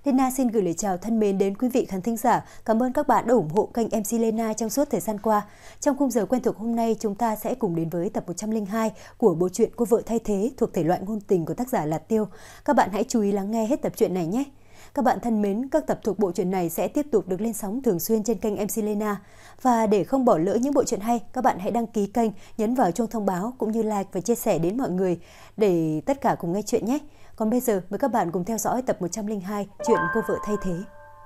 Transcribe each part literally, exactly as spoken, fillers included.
Lena xin gửi lời chào thân mến đến quý vị khán thính giả. Cảm ơn các bạn đã ủng hộ kênh em xê Lena trong suốt thời gian qua. Trong khung giờ quen thuộc hôm nay, chúng ta sẽ cùng đến với tập một trăm lẻ hai của bộ truyện Cô vợ thay thế thuộc thể loại ngôn tình của tác giả là Tiêu. Các bạn hãy chú ý lắng nghe hết tập truyện này nhé. Các bạn thân mến, các tập thuộc bộ truyện này sẽ tiếp tục được lên sóng thường xuyên trên kênh em xê Lena. Và để không bỏ lỡ những bộ truyện hay, các bạn hãy đăng ký kênh, nhấn vào chuông thông báo cũng như like và chia sẻ đến mọi người để tất cả cùng nghe chuyện nhé. Còn bây giờ, mời các bạn cùng theo dõi tập một trăm lẻ hai chuyện Cô vợ thay thế.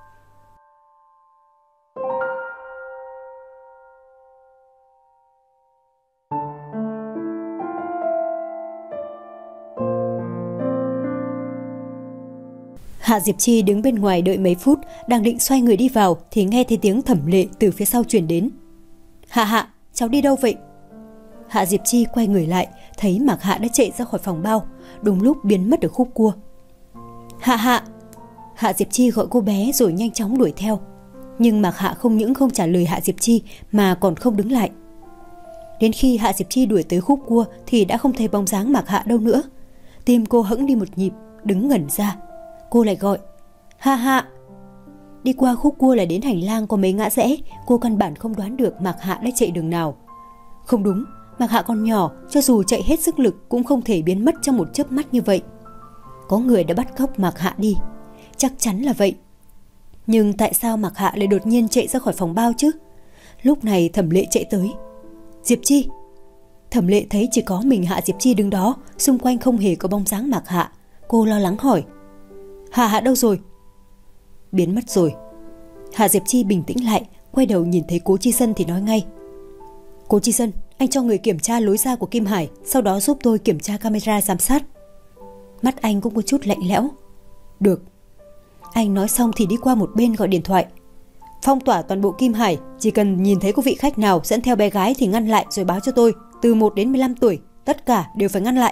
Hạ Diệp Chi đứng bên ngoài đợi mấy phút, đang định xoay người đi vào thì nghe thấy tiếng Thẩm Lệ từ phía sau truyền đến. Hạ Hạ, cháu đi đâu vậy? Hạ Diệp Chi quay người lại, thấy Mạc Hạ đã chạy ra khỏi phòng bao, đúng lúc biến mất ở khúc cua. Hạ Hạ! Hạ Diệp Chi gọi cô bé rồi nhanh chóng đuổi theo. Nhưng Mạc Hạ không những không trả lời Hạ Diệp Chi mà còn không đứng lại. Đến khi Hạ Diệp Chi đuổi tới khúc cua thì đã không thấy bóng dáng Mạc Hạ đâu nữa. Tim cô hững đi một nhịp, đứng ngẩn ra. Cô lại gọi, Hạ Hạ! Đi qua khúc cua là đến hành lang có mấy ngã rẽ, cô căn bản không đoán được Mạc Hạ đã chạy đường nào. Không đúng, Mạc Hạ còn nhỏ, cho dù chạy hết sức lực cũng không thể biến mất trong một chớp mắt như vậy. Có người đã bắt cóc Mạc Hạ đi, chắc chắn là vậy. Nhưng tại sao Mạc Hạ lại đột nhiên chạy ra khỏi phòng bao chứ? Lúc này Thẩm Lệ chạy tới. Diệp Chi! Thẩm Lệ thấy chỉ có mình Hạ Diệp Chi đứng đó, xung quanh không hề có bóng dáng Mạc Hạ. Cô lo lắng hỏi, Hạ Hạ đâu rồi? Biến mất rồi. Hạ Diệp Chi bình tĩnh lại, quay đầu nhìn thấy Cố Chi Sân thì nói ngay, Cố Chi Sân, anh cho người kiểm tra lối ra của Kim Hải, sau đó giúp tôi kiểm tra camera giám sát. Mắt anh cũng có chút lạnh lẽo. Được. Anh nói xong thì đi qua một bên gọi điện thoại. Phong tỏa toàn bộ Kim Hải, chỉ cần nhìn thấy có vị khách nào dẫn theo bé gái thì ngăn lại rồi báo cho tôi. Từ một đến mười lăm tuổi, tất cả đều phải ngăn lại.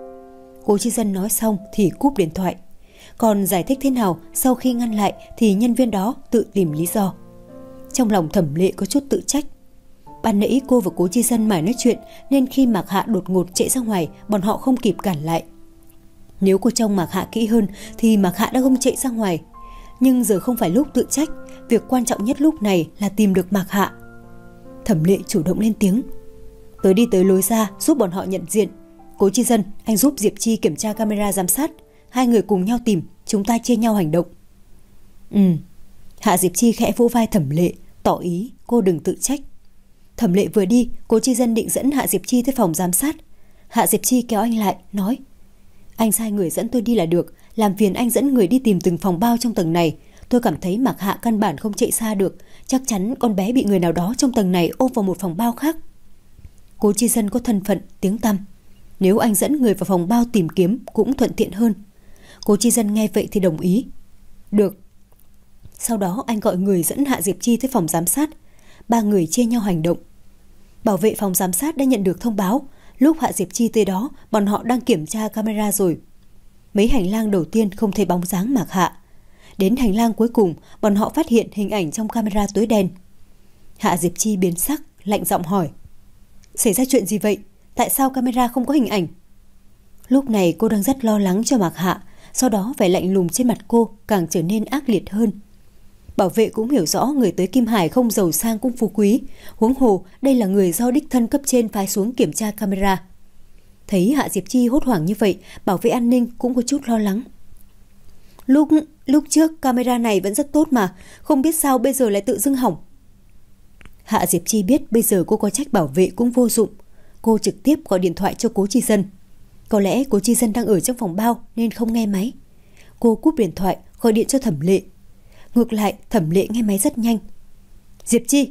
Cố Chi Dân nói xong thì cúp điện thoại. Còn giải thích thế nào sau khi ngăn lại thì nhân viên đó tự tìm lý do. Trong lòng Thẩm Lệ có chút tự trách. Ban nãy cô và Cố Chi Dân mải nói chuyện nên khi Mạc Hạ đột ngột chạy ra ngoài, bọn họ không kịp cản lại. Nếu cô trông Mạc Hạ kỹ hơn thì Mạc Hạ đã không chạy ra ngoài. Nhưng giờ không phải lúc tự trách, việc quan trọng nhất lúc này là tìm được Mạc Hạ. Thẩm Lệ chủ động lên tiếng. Tớ đi tới lối ra giúp bọn họ nhận diện. Cố Chi Dân, anh giúp Diệp Chi kiểm tra camera giám sát. Hai người cùng nhau tìm, chúng ta chia nhau hành động. Ừ. Hạ Diệp Chi khẽ vỗ vai Thẩm Lệ, tỏ ý cô đừng tự trách. Thẩm Lệ vừa đi, Cố Chi Dân định dẫn Hạ Diệp Chi tới phòng giám sát. Hạ Diệp Chi kéo anh lại, nói, anh sai người dẫn tôi đi là được, làm phiền anh dẫn người đi tìm từng phòng bao trong tầng này. Tôi cảm thấy Mạc Hạ căn bản không chạy xa được, chắc chắn con bé bị người nào đó trong tầng này ôm vào một phòng bao khác. Cố Chi Dân có thân phận, tiếng tăm. Nếu anh dẫn người vào phòng bao tìm kiếm cũng thuận tiện hơn. Cố Chi Dân nghe vậy thì đồng ý. Được. Sau đó anh gọi người dẫn Hạ Diệp Chi tới phòng giám sát. Ba người chia nhau hành động. Bảo vệ phòng giám sát đã nhận được thông báo. Lúc Hạ Diệp Chi tới đó, bọn họ đang kiểm tra camera rồi. Mấy hành lang đầu tiên không thấy bóng dáng Mạc Hạ. Đến hành lang cuối cùng, bọn họ phát hiện hình ảnh trong camera tối đen. Hạ Diệp Chi biến sắc, lạnh giọng hỏi, xảy ra chuyện gì vậy? Tại sao camera không có hình ảnh? Lúc này cô đang rất lo lắng cho Mạc Hạ. Sau đó vẻ lạnh lùng trên mặt cô càng trở nên ác liệt hơn. Bảo vệ cũng hiểu rõ người tới Kim Hải không giàu sang cũng phú quý, huống hồ đây là người do đích thân cấp trên phái xuống kiểm tra camera. Thấy Hạ Diệp Chi hốt hoảng như vậy, bảo vệ an ninh cũng có chút lo lắng. Lúc lúc trước camera này vẫn rất tốt mà, không biết sao bây giờ lại tự dưng hỏng. Hạ Diệp Chi biết bây giờ cô có trách bảo vệ cũng vô dụng. Cô trực tiếp gọi điện thoại cho Cố Chi Dân. Có lẽ Cố Chi Dân đang ở trong phòng bao nên không nghe máy. Cô cúp điện thoại, gọi điện cho Thẩm Lệ. Ngược lại, Thẩm Lệ nghe máy rất nhanh. Diệp Chi!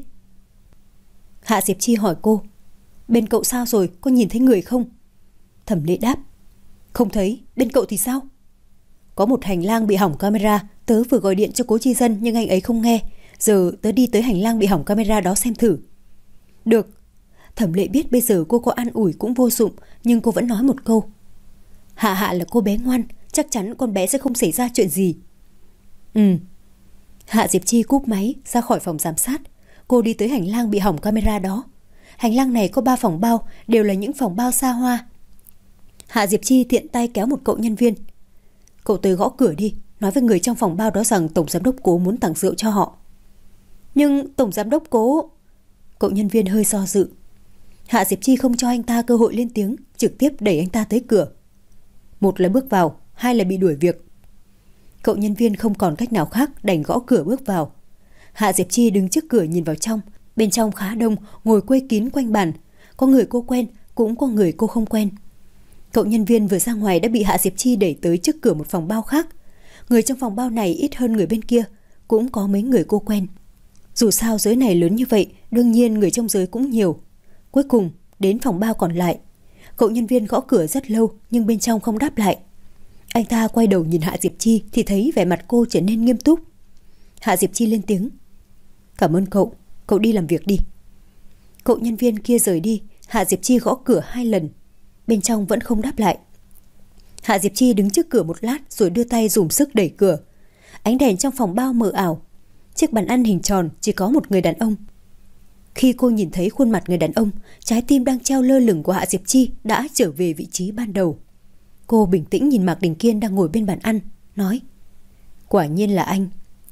Hạ Diệp Chi hỏi cô, bên cậu sao rồi, có nhìn thấy người không? Thẩm Lệ đáp, không thấy, bên cậu thì sao? Có một hành lang bị hỏng camera, tớ vừa gọi điện cho Cố Chi Dân nhưng anh ấy không nghe. Giờ tớ đi tới hành lang bị hỏng camera đó xem thử. Được. Thẩm Lệ biết bây giờ cô có an ủi cũng vô dụng, nhưng cô vẫn nói một câu. Hạ Hạ là cô bé ngoan, chắc chắn con bé sẽ không xảy ra chuyện gì. Ừ. Hạ Diệp Chi cúp máy ra khỏi phòng giám sát. Cô đi tới hành lang bị hỏng camera đó. Hành lang này có ba phòng bao, đều là những phòng bao xa hoa. Hạ Diệp Chi tiện tay kéo một cậu nhân viên. Cậu tới gõ cửa đi, nói với người trong phòng bao đó rằng tổng giám đốc Cố muốn tặng rượu cho họ. Nhưng tổng giám đốc Cố... Cậu nhân viên hơi do dự. Hạ Diệp Chi không cho anh ta cơ hội lên tiếng, trực tiếp đẩy anh ta tới cửa. Một là bước vào, hai là bị đuổi việc. Cậu nhân viên không còn cách nào khác, đành gõ cửa bước vào. Hạ Diệp Chi đứng trước cửa nhìn vào trong. Bên trong khá đông, ngồi quây kín quanh bàn. Có người cô quen, cũng có người cô không quen. Cậu nhân viên vừa ra ngoài đã bị Hạ Diệp Chi đẩy tới trước cửa một phòng bao khác. Người trong phòng bao này ít hơn người bên kia, cũng có mấy người cô quen. Dù sao giới này lớn như vậy, đương nhiên người trong giới cũng nhiều. Cuối cùng, đến phòng bao còn lại. Cậu nhân viên gõ cửa rất lâu nhưng bên trong không đáp lại. Anh ta quay đầu nhìn Hạ Diệp Chi thì thấy vẻ mặt cô trở nên nghiêm túc. Hạ Diệp Chi lên tiếng. Cảm ơn cậu, cậu đi làm việc đi. Cậu nhân viên kia rời đi. Hạ Diệp Chi gõ cửa hai lần. Bên trong vẫn không đáp lại. Hạ Diệp Chi đứng trước cửa một lát rồi đưa tay dùng sức đẩy cửa. Ánh đèn trong phòng bao mờ ảo. Chiếc bàn ăn hình tròn chỉ có một người đàn ông. Khi cô nhìn thấy khuôn mặt người đàn ông, trái tim đang treo lơ lửng của Hạ Diệp Chi đã trở về vị trí ban đầu. Cô bình tĩnh nhìn Mạc Đình Kiên đang ngồi bên bàn ăn, nói: Quả nhiên là anh.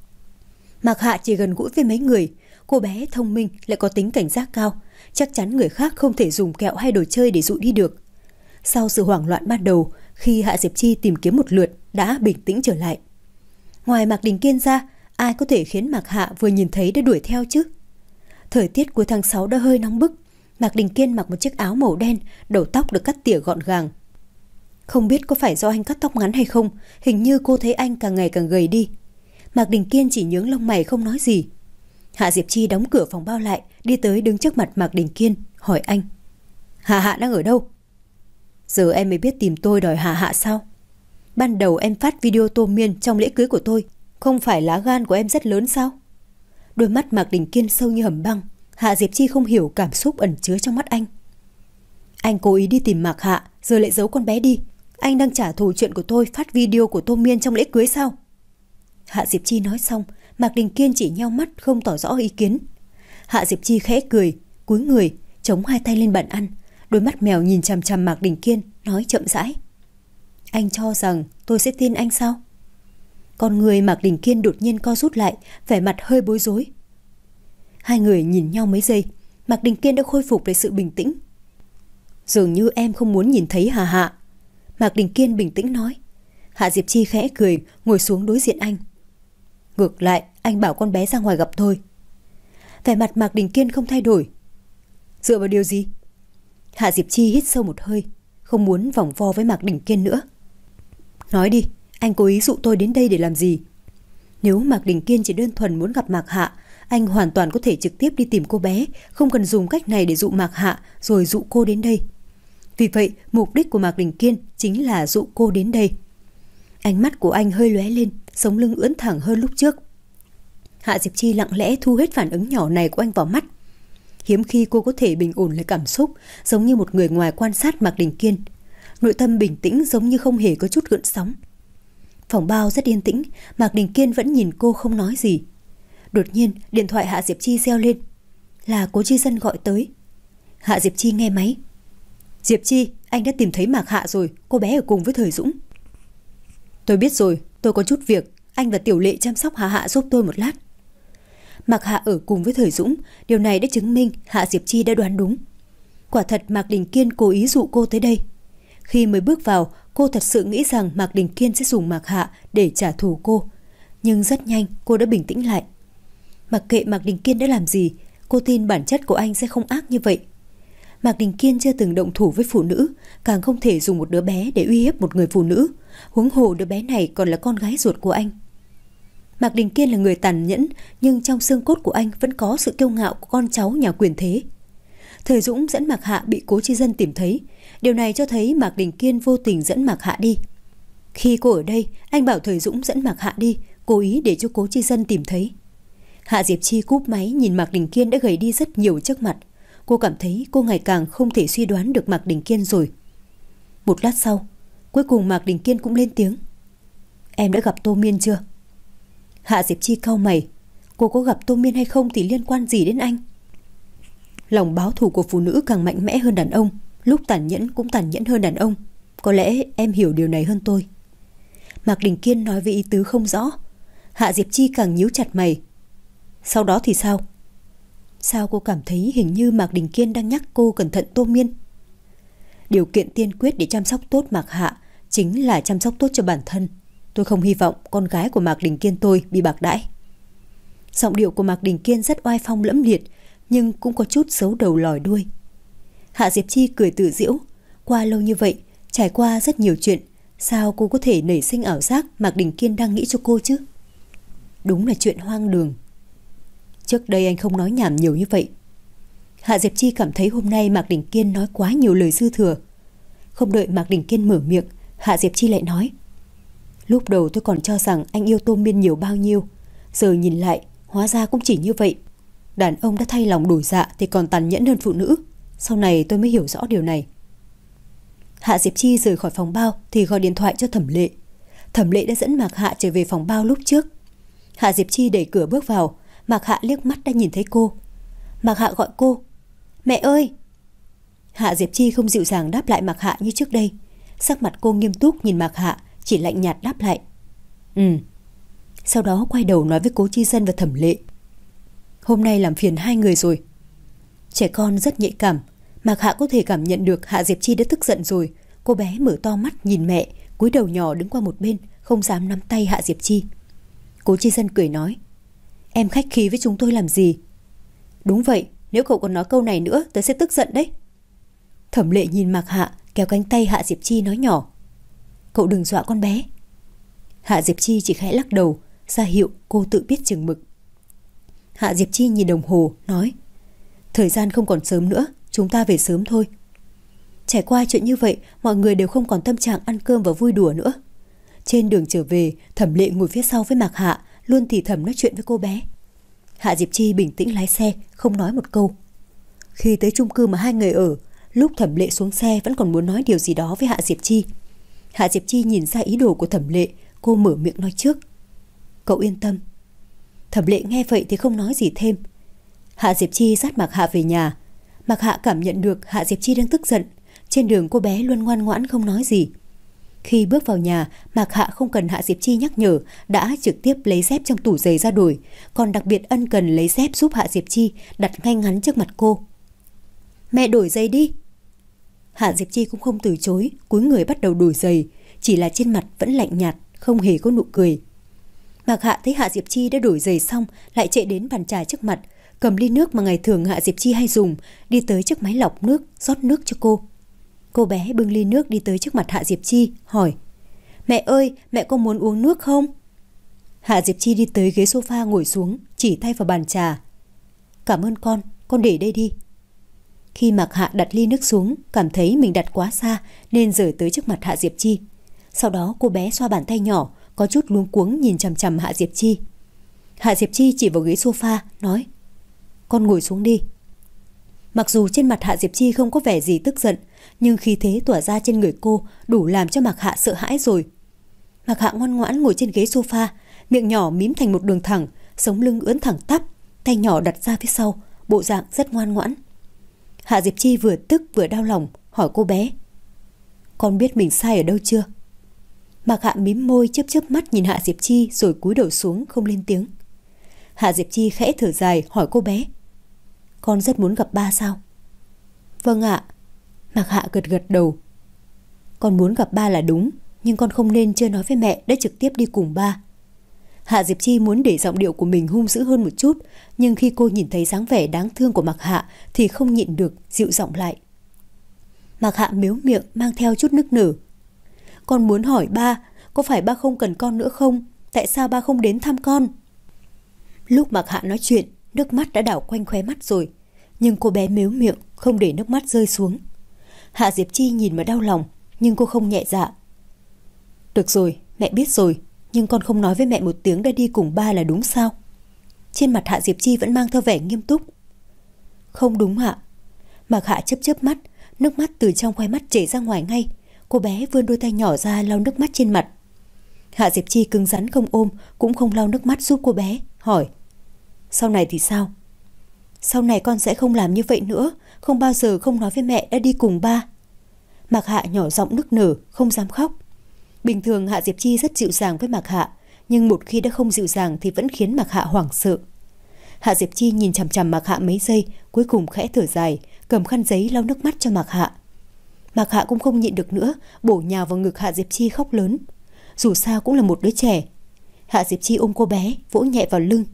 Mạc Hạ chỉ gần gũi với mấy người. Cô bé thông minh lại có tính cảnh giác cao, chắc chắn người khác không thể dùng kẹo hay đồ chơi để dụ đi được. Sau sự hoảng loạn ban đầu, khi Hạ Diệp Chi tìm kiếm một lượt đã bình tĩnh trở lại. Ngoài Mạc Đình Kiên ra, ai có thể khiến Mạc Hạ vừa nhìn thấy đã đuổi theo chứ? Thời tiết cuối tháng sáu đã hơi nóng bức. Mạc Đình Kiên mặc một chiếc áo màu đen, đầu tóc được cắt tỉa gọn gàng. Không biết có phải do anh cắt tóc ngắn hay không, hình như cô thấy anh càng ngày càng gầy đi. Mạc Đình Kiên chỉ nhướng lông mày không nói gì. Hạ Diệp Chi đóng cửa phòng bao lại, đi tới đứng trước mặt Mạc Đình Kiên, hỏi anh: Hạ Hạ đang ở đâu? Giờ em mới biết tìm tôi đòi Hạ Hạ sao? Ban đầu em phát video tô miên trong lễ cưới của tôi, không phải lá gan của em rất lớn sao? Đôi mắt Mạc Đình Kiên sâu như hầm băng. Hạ Diệp Chi không hiểu cảm xúc ẩn chứa trong mắt anh. Anh cố ý đi tìm Mạc Hạ, giờ lại giấu con bé đi. Anh đang trả thù chuyện của tôi phát video của tô miên trong lễ cưới sao? Hạ Diệp Chi nói xong, Mạc Đình Kiên chỉ nheo mắt không tỏ rõ ý kiến. Hạ Diệp Chi khẽ cười, cúi người, chống hai tay lên bàn ăn. Đôi mắt mèo nhìn chằm chằm Mạc Đình Kiên, nói chậm rãi: Anh cho rằng tôi sẽ tin anh sao? Con người Mạc Đình Kiên đột nhiên co rút lại, vẻ mặt hơi bối rối. Hai người nhìn nhau mấy giây, Mạc Đình Kiên đã khôi phục lại sự bình tĩnh. Dường như em không muốn nhìn thấy Hà Hạ. Mạc Đình Kiên bình tĩnh nói. Hạ Diệp Chi khẽ cười, ngồi xuống đối diện anh. Ngược lại, anh bảo con bé ra ngoài gặp tôi. Vẻ mặt Mạc Đình Kiên không thay đổi. Dựa vào điều gì? Hạ Diệp Chi hít sâu một hơi, không muốn vòng vo với Mạc Đình Kiên nữa. Nói đi, anh cố ý dụ tôi đến đây để làm gì? Nếu Mạc Đình Kiên chỉ đơn thuần muốn gặp Mạc Hạ, anh hoàn toàn có thể trực tiếp đi tìm cô bé, không cần dùng cách này để dụ Mạc Hạ rồi dụ cô đến đây. Vì vậy, mục đích của Mạc Đình Kiên chính là dụ cô đến đây. Ánh mắt của anh hơi lóe lên, sống lưng ưỡn thẳng hơn lúc trước. Hạ Diệp Chi lặng lẽ thu hết phản ứng nhỏ này của anh vào mắt. Hiếm khi cô có thể bình ổn lại cảm xúc, giống như một người ngoài quan sát Mạc Đình Kiên. Nội tâm bình tĩnh giống như không hề có chút gợn sóng. Phòng bao rất yên tĩnh, Mạc Đình Kiên vẫn nhìn cô không nói gì. Đột nhiên, điện thoại Hạ Diệp Chi reo lên. Là Cố Chi Dân gọi tới. Hạ Diệp Chi nghe máy. Diệp Chi, anh đã tìm thấy Mạc Hạ rồi, cô bé ở cùng với Thời Dũng. Tôi biết rồi, tôi có chút việc, anh và Tiểu Lệ chăm sóc Hạ Hạ giúp tôi một lát. Mạc Hạ ở cùng với Thời Dũng, điều này đã chứng minh Hạ Diệp Chi đã đoán đúng. Quả thật Mạc Đình Kiên cố ý dụ cô tới đây. Khi mới bước vào, cô thật sự nghĩ rằng Mạc Đình Kiên sẽ dùng Mạc Hạ để trả thù cô. Nhưng rất nhanh cô đã bình tĩnh lại. Mặc kệ Mạc Đình Kiên đã làm gì, cô tin bản chất của anh sẽ không ác như vậy. Mạc Đình Kiên chưa từng động thủ với phụ nữ, càng không thể dùng một đứa bé để uy hiếp một người phụ nữ. Huống hồ đứa bé này còn là con gái ruột của anh. Mạc Đình Kiên là người tàn nhẫn, nhưng trong xương cốt của anh vẫn có sự kiêu ngạo của con cháu nhà quyền thế. Thời Dũng dẫn Mạc Hạ bị Cố Chi Dân tìm thấy. Điều này cho thấy Mạc Đình Kiên vô tình dẫn Mạc Hạ đi. Khi cô ở đây, anh bảo Thời Dũng dẫn Mạc Hạ đi, cố ý để cho Cố Chi Dân tìm thấy. Hạ Diệp Chi cúp máy nhìn Mạc Đình Kiên đã gầy đi rất nhiều trước mặt. Cô cảm thấy cô ngày càng không thể suy đoán được Mạc Đình Kiên rồi. Một lát sau, cuối cùng Mạc Đình Kiên cũng lên tiếng. Em đã gặp Tô Miên chưa? Hạ Diệp Chi cau mày. Cô có gặp Tô Miên hay không thì liên quan gì đến anh? Lòng báo thù của phụ nữ càng mạnh mẽ hơn đàn ông, lúc tàn nhẫn cũng tàn nhẫn hơn đàn ông. Có lẽ em hiểu điều này hơn tôi. Mạc Đình Kiên nói với ý tứ không rõ. Hạ Diệp Chi càng nhíu chặt mày. Sau đó thì sao? Sao cô cảm thấy hình như Mạc Đình Kiên đang nhắc cô cẩn thận Tô Miên? Điều kiện tiên quyết để chăm sóc tốt Mạc Hạ chính là chăm sóc tốt cho bản thân. Tôi không hy vọng con gái của Mạc Đình Kiên tôi bị bạc đãi. Giọng điệu của Mạc Đình Kiên rất oai phong lẫm liệt, nhưng cũng có chút xấu đầu lòi đuôi. Hạ Diệp Chi cười tự giễu. Qua lâu như vậy, trải qua rất nhiều chuyện, sao cô có thể nảy sinh ảo giác Mạc Đình Kiên đang nghĩ cho cô chứ? Đúng là chuyện hoang đường. Trước đây anh không nói nhảm nhiều như vậy. Hạ Diệp Chi cảm thấy hôm nay Mạc Đình Kiên nói quá nhiều lời dư thừa. Không đợi Mạc Đình Kiên mở miệng, Hạ Diệp Chi lại nói: Lúc đầu tôi còn cho rằng anh yêu Tô Miên nhiều bao nhiêu, giờ nhìn lại, hóa ra cũng chỉ như vậy. Đàn ông đã thay lòng đổi dạ thì còn tàn nhẫn hơn phụ nữ. Sau này tôi mới hiểu rõ điều này. Hạ Diệp Chi rời khỏi phòng bao thì gọi điện thoại cho Thẩm Lệ. Thẩm Lệ đã dẫn Mạc Hạ trở về phòng bao lúc trước. Hạ Diệp Chi đẩy cửa bước vào. Mạc Hạ liếc mắt đã nhìn thấy cô. Mạc Hạ gọi cô: Mẹ ơi! Hạ Diệp Chi không dịu dàng đáp lại Mạc Hạ như trước đây. Sắc mặt cô nghiêm túc nhìn Mạc Hạ, chỉ lạnh nhạt đáp lại: Ừ. Sau đó quay đầu nói với Cố Chi Dân và Thẩm Lệ: Hôm nay làm phiền hai người rồi. Trẻ con rất nhạy cảm. Mạc Hạ có thể cảm nhận được Hạ Diệp Chi đã tức giận rồi. Cô bé mở to mắt nhìn mẹ, cúi đầu nhỏ đứng qua một bên, không dám nắm tay Hạ Diệp Chi. Cố Chi Dân cười nói: Em khách khí với chúng tôi làm gì? Đúng vậy, nếu cậu còn nói câu này nữa tớ sẽ tức giận đấy. Thẩm Lệ nhìn Mạc Hạ, kéo cánh tay Hạ Diệp Chi nói nhỏ: Cậu đừng dọa con bé. Hạ Diệp Chi chỉ khẽ lắc đầu, ra hiệu cô tự biết chừng mực. Hạ Diệp Chi nhìn đồng hồ, nói: Thời gian không còn sớm nữa, chúng ta về sớm thôi. Trải qua chuyện như vậy, mọi người đều không còn tâm trạng ăn cơm và vui đùa nữa. Trên đường trở về, Thẩm Lệ ngồi phía sau với Mạc Hạ, luôn thì thầm nói chuyện với cô bé. Hạ Diệp Chi bình tĩnh lái xe, không nói một câu. Khi tới chung cư mà hai người ở, lúc Thẩm Lệ xuống xe vẫn còn muốn nói điều gì đó với Hạ Diệp Chi. Hạ Diệp Chi nhìn ra ý đồ của Thẩm Lệ, cô mở miệng nói trước: Cậu yên tâm. Thẩm Lệ nghe vậy thì không nói gì thêm. Hạ Diệp Chi dắt Mạc Hạ về nhà. Mạc Hạ cảm nhận được Hạ Diệp Chi đang tức giận. Trên đường cô bé luôn ngoan ngoãn không nói gì. Khi bước vào nhà, Mạc Hạ không cần Hạ Diệp Chi nhắc nhở, đã trực tiếp lấy dép trong tủ giày ra đổi, còn đặc biệt ân cần lấy dép giúp Hạ Diệp Chi đặt ngay ngắn trước mặt cô. Mẹ đổi giày đi. Hạ Diệp Chi cũng không từ chối, cúi người bắt đầu đổi giày, chỉ là trên mặt vẫn lạnh nhạt, không hề có nụ cười. Mạc Hạ thấy Hạ Diệp Chi đã đổi giày xong, lại chạy đến bàn trà trước mặt, cầm ly nước mà ngày thường Hạ Diệp Chi hay dùng, đi tới trước máy lọc nước, rót nước cho cô. Cô bé bưng ly nước đi tới trước mặt Hạ Diệp Chi, hỏi: Mẹ ơi, mẹ có muốn uống nước không? Hạ Diệp Chi đi tới ghế sofa ngồi xuống, chỉ tay vào bàn trà. Cảm ơn con, con để đây đi. Khi Mạc Hạ đặt ly nước xuống, cảm thấy mình đặt quá xa nên rời tới trước mặt Hạ Diệp Chi. Sau đó cô bé xoa bàn tay nhỏ, có chút luống cuống nhìn chằm chằm Hạ Diệp Chi. Hạ Diệp Chi chỉ vào ghế sofa, nói: Con ngồi xuống đi. Mặc dù trên mặt Hạ Diệp Chi không có vẻ gì tức giận, nhưng khí thế tỏa ra trên người cô đủ làm cho Mạc Hạ sợ hãi rồi. Mạc Hạ ngoan ngoãn ngồi trên ghế sofa, miệng nhỏ mím thành một đường thẳng, sống lưng ưỡn thẳng tắp, tay nhỏ đặt ra phía sau, bộ dạng rất ngoan ngoãn. Hạ Diệp Chi vừa tức vừa đau lòng, hỏi cô bé: Con biết mình sai ở đâu chưa? Mạc Hạ mím môi chớp chớp mắt nhìn Hạ Diệp Chi rồi cúi đầu xuống không lên tiếng. Hạ Diệp Chi khẽ thở dài hỏi cô bé: Con rất muốn gặp ba sao? Vâng ạ. Mạc Hạ gật gật đầu. Con muốn gặp ba là đúng, nhưng con không nên chưa nói với mẹ đã trực tiếp đi cùng ba. Hạ Diệp Chi muốn để giọng điệu của mình hung dữ hơn một chút, nhưng khi cô nhìn thấy dáng vẻ đáng thương của Mạc Hạ thì không nhịn được dịu giọng lại. Mạc Hạ mếu miệng mang theo chút nức nở. Con muốn hỏi ba, có phải ba không cần con nữa không? Tại sao ba không đến thăm con? Lúc Mạc Hạ nói chuyện, nước mắt đã đảo quanh khóe mắt rồi, nhưng cô bé mếu miệng không để nước mắt rơi xuống. Hạ Diệp Chi nhìn mà đau lòng, nhưng cô không nhẹ dạ. Được rồi, mẹ biết rồi, nhưng con không nói với mẹ một tiếng đã đi cùng ba là đúng sao? Trên mặt Hạ Diệp Chi vẫn mang theo vẻ nghiêm túc. Không đúng ạ. Mạc Hạ chớp chớp mắt, nước mắt từ trong khóe mắt chảy ra ngoài ngay. Cô bé vươn đôi tay nhỏ ra lau nước mắt trên mặt. Hạ Diệp Chi cứng rắn không ôm, cũng không lau nước mắt giúp cô bé, hỏi: Sau này thì sao? Sau này con sẽ không làm như vậy nữa, không bao giờ không nói với mẹ đã đi cùng ba. Mạc Hạ nhỏ giọng nức nở, không dám khóc. Bình thường Hạ Diệp Chi rất dịu dàng với Mạc Hạ, nhưng một khi đã không dịu dàng thì vẫn khiến Mạc Hạ hoảng sợ. Hạ Diệp Chi nhìn chằm chằm Mạc Hạ mấy giây, cuối cùng khẽ thở dài, cầm khăn giấy lau nước mắt cho Mạc Hạ. Mạc Hạ cũng không nhịn được nữa, bổ nhào vào ngực Hạ Diệp Chi khóc lớn. Dù sao cũng là một đứa trẻ. Hạ Diệp Chi ôm cô bé, vỗ nhẹ vào lưng.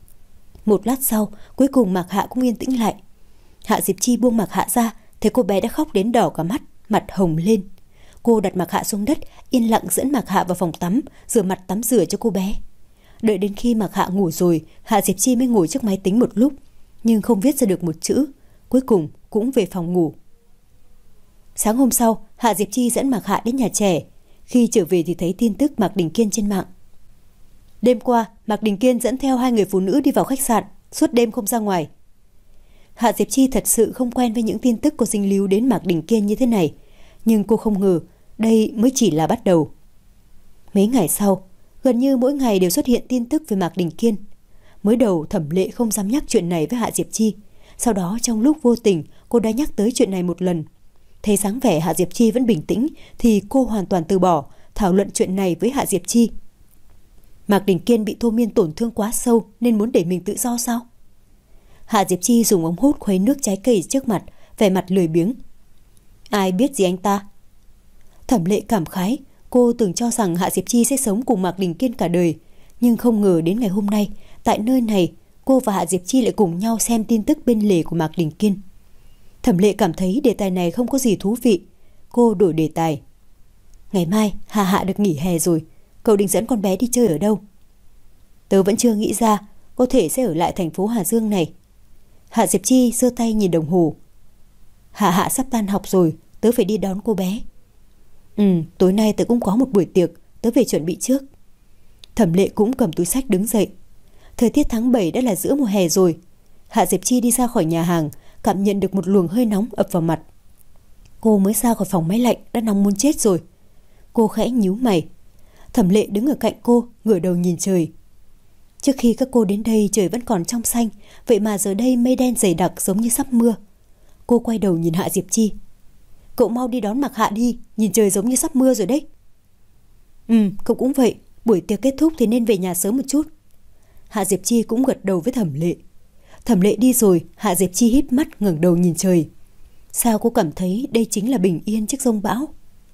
Một lát sau, cuối cùng Mạc Hạ cũng yên tĩnh lại. Hạ Diệp Chi buông Mạc Hạ ra, thấy cô bé đã khóc đến đỏ cả mắt, mặt hồng lên. Cô đặt Mạc Hạ xuống đất, yên lặng dẫn Mạc Hạ vào phòng tắm, rửa mặt tắm rửa cho cô bé. Đợi đến khi Mạc Hạ ngủ rồi, Hạ Diệp Chi mới ngồi trước máy tính một lúc, nhưng không viết ra được một chữ. Cuối cùng cũng về phòng ngủ. Sáng hôm sau, Hạ Diệp Chi dẫn Mạc Hạ đến nhà trẻ. Khi trở về thì thấy tin tức Mạc Đình Kiên trên mạng. Đêm qua, Mạc Đình Kiên dẫn theo hai người phụ nữ đi vào khách sạn, suốt đêm không ra ngoài. Hạ Diệp Chi thật sự không quen với những tin tức có dính líu đến Mạc Đình Kiên như thế này, nhưng cô không ngờ đây mới chỉ là bắt đầu. Mấy ngày sau, gần như mỗi ngày đều xuất hiện tin tức về Mạc Đình Kiên. Mới đầu Thẩm Lệ không dám nhắc chuyện này với Hạ Diệp Chi, sau đó trong lúc vô tình cô đã nhắc tới chuyện này một lần. Thấy dáng vẻ Hạ Diệp Chi vẫn bình tĩnh thì cô hoàn toàn từ bỏ, thảo luận chuyện này với Hạ Diệp Chi. Mạc Đình Kiên bị Tô Miên tổn thương quá sâu nên muốn để mình tự do sao? Hạ Diệp Chi dùng ống hút khuấy nước trái cây trước mặt, vẻ mặt lười biếng. Ai biết gì anh ta? Thẩm Lệ cảm khái, cô từng cho rằng Hạ Diệp Chi sẽ sống cùng Mạc Đình Kiên cả đời, nhưng không ngờ đến ngày hôm nay, tại nơi này, cô và Hạ Diệp Chi lại cùng nhau xem tin tức bên lề của Mạc Đình Kiên. Thẩm Lệ cảm thấy đề tài này không có gì thú vị, cô đổi đề tài. Ngày mai Hạ Hạ được nghỉ hè rồi, cậu định dẫn con bé đi chơi ở đâu? Tớ vẫn chưa nghĩ ra, có thể sẽ ở lại thành phố Hà Dương này. Hạ Diệp Chi giơ tay nhìn đồng hồ. Hạ Hạ sắp tan học rồi, tớ phải đi đón cô bé. Ừ, tối nay tớ cũng có một buổi tiệc, tớ về chuẩn bị trước. Thẩm Lệ cũng cầm túi xách đứng dậy. Thời tiết tháng bảy đã là giữa mùa hè rồi. Hạ Diệp Chi đi ra khỏi nhà hàng, cảm nhận được một luồng hơi nóng ập vào mặt. Cô mới ra khỏi phòng máy lạnh đã nóng muốn chết rồi. Cô khẽ nhíu mày. Thẩm Lệ đứng ở cạnh cô, ngửa đầu nhìn trời. Trước khi các cô đến đây trời vẫn còn trong xanh, vậy mà giờ đây mây đen dày đặc giống như sắp mưa. Cô quay đầu nhìn Hạ Diệp Chi. Cậu mau đi đón Mạc Hạ đi, nhìn trời giống như sắp mưa rồi đấy. Ừ, cậu cũng vậy, buổi tiệc kết thúc thì nên về nhà sớm một chút. Hạ Diệp Chi cũng gật đầu với Thẩm Lệ. Thẩm Lệ đi rồi, Hạ Diệp Chi híp mắt ngẩng đầu nhìn trời. Sao cô cảm thấy đây chính là bình yên trước giông bão?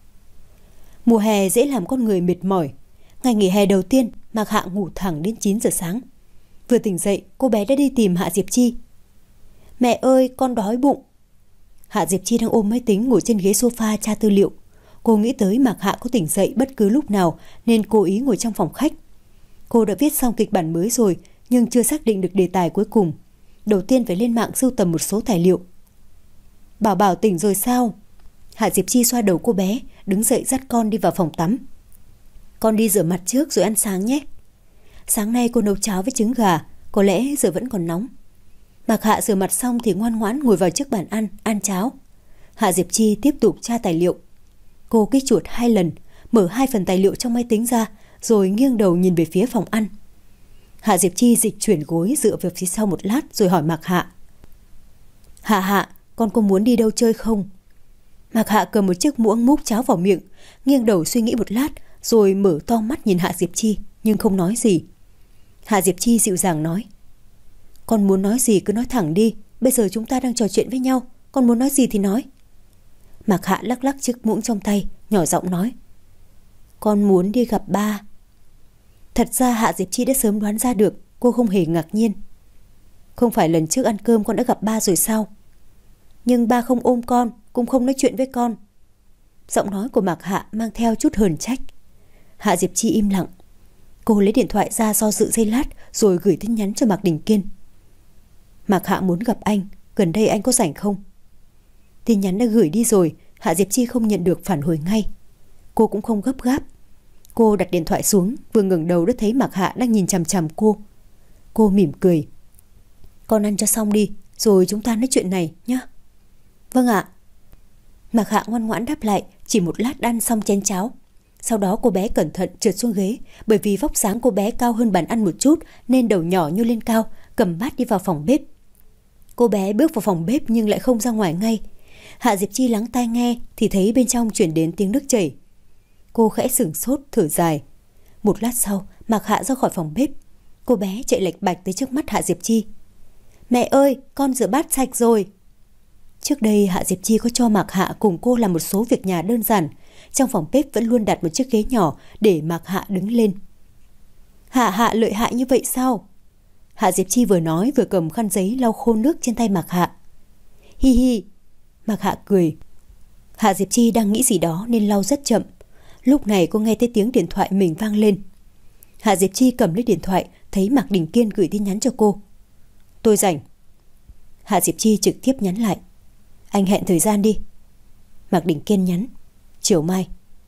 Mùa hè dễ làm con người mệt mỏi. Ngày nghỉ hè đầu tiên, Mạc Hạ ngủ thẳng đến chín giờ sáng. Vừa tỉnh dậy, cô bé đã đi tìm Hạ Diệp Chi. Mẹ ơi, con đói bụng. Hạ Diệp Chi đang ôm máy tính ngồi trên ghế sofa tra tư liệu. Cô nghĩ tới Mạc Hạ có tỉnh dậy bất cứ lúc nào nên cố ý ngồi trong phòng khách. Cô đã viết xong kịch bản mới rồi nhưng chưa xác định được đề tài cuối cùng. Đầu tiên phải lên mạng sưu tầm một số tài liệu. Bảo Bảo tỉnh rồi sao? Hạ Diệp Chi xoa đầu cô bé, đứng dậy dắt con đi vào phòng tắm. Con đi rửa mặt trước rồi ăn sáng nhé. Sáng nay cô nấu cháo với trứng gà, có lẽ giờ vẫn còn nóng. Mạc Hạ rửa mặt xong thì ngoan ngoãn ngồi vào trước bàn ăn, ăn cháo. Hạ Diệp Chi tiếp tục tra tài liệu. Cô kích chuột hai lần, mở hai phần tài liệu trong máy tính ra, rồi nghiêng đầu nhìn về phía phòng ăn. Hạ Diệp Chi dịch chuyển gối dựa về phía sau một lát rồi hỏi Mạc Hạ. Hạ Hạ, con có muốn đi đâu chơi không? Mạc Hạ cầm một chiếc muỗng múc cháo vào miệng, nghiêng đầu suy nghĩ một lát, rồi mở to mắt nhìn Hạ Diệp Chi, nhưng không nói gì. Hạ Diệp Chi dịu dàng nói. Con muốn nói gì cứ nói thẳng đi, bây giờ chúng ta đang trò chuyện với nhau, con muốn nói gì thì nói. Mạc Hạ lắc lắc chiếc muỗng trong tay, nhỏ giọng nói. Con muốn đi gặp ba. Thật ra Hạ Diệp Chi đã sớm đoán ra được, cô không hề ngạc nhiên. Không phải lần trước ăn cơm con đã gặp ba rồi sao? Nhưng ba không ôm con, cũng không nói chuyện với con. Giọng nói của Mạc Hạ mang theo chút hờn trách. Hạ Diệp Chi im lặng. Cô lấy điện thoại ra do dự giây lát rồi gửi tin nhắn cho Mạc Đình Kiên. Mạc Hạ muốn gặp anh, gần đây anh có rảnh không? Tin nhắn đã gửi đi rồi, Hạ Diệp Chi không nhận được phản hồi ngay. Cô cũng không gấp gáp. Cô đặt điện thoại xuống, vừa ngẩng đầu đã thấy Mạc Hạ đang nhìn chằm chằm cô. Cô mỉm cười. Con ăn cho xong đi, rồi chúng ta nói chuyện này nhé. Vâng ạ. Mạc Hạ ngoan ngoãn đáp lại, chỉ một lát ăn xong chén cháo. Sau đó cô bé cẩn thận trượt xuống ghế, bởi vì vóc dáng cô bé cao hơn bàn ăn một chút nên đầu nhỏ nhô lên cao, cầm bát đi vào phòng bếp. Cô bé bước vào phòng bếp nhưng lại không ra ngoài ngay. Hạ Diệp Chi lắng tai nghe thì thấy bên trong chuyển đến tiếng nước chảy. Cô Cô khẽ sửng sốt, thở dài. Một lát sau, Mạc Hạ ra khỏi phòng bếp. Cô bé chạy lạch bạch tới trước mắt Hạ Diệp Chi. Mẹ ơi, con rửa bát sạch rồi. Trước đây Hạ Diệp Chi có cho Mạc Hạ cùng cô làm một số việc nhà đơn giản. Trong phòng bếp vẫn luôn đặt một chiếc ghế nhỏ để Mạc Hạ đứng lên. Hạ Hạ lợi hại như vậy sao? Hạ Diệp Chi vừa nói vừa cầm khăn giấy lau khô nước trên tay Mạc Hạ. Hi hi. Mạc Hạ cười. Hạ Diệp Chi đang nghĩ gì đó nên lau rất chậm. Lúc này cô nghe thấy tiếng điện thoại mình vang lên. Hạ Diệp Chi cầm lấy điện thoại, thấy Mạc Đình Kiên gửi tin nhắn cho cô. Tôi rảnh. Hạ Diệp Chi trực tiếp nhắn lại. Anh hẹn thời gian đi. Mạc Đình Kiên nhắn. Chiều mai.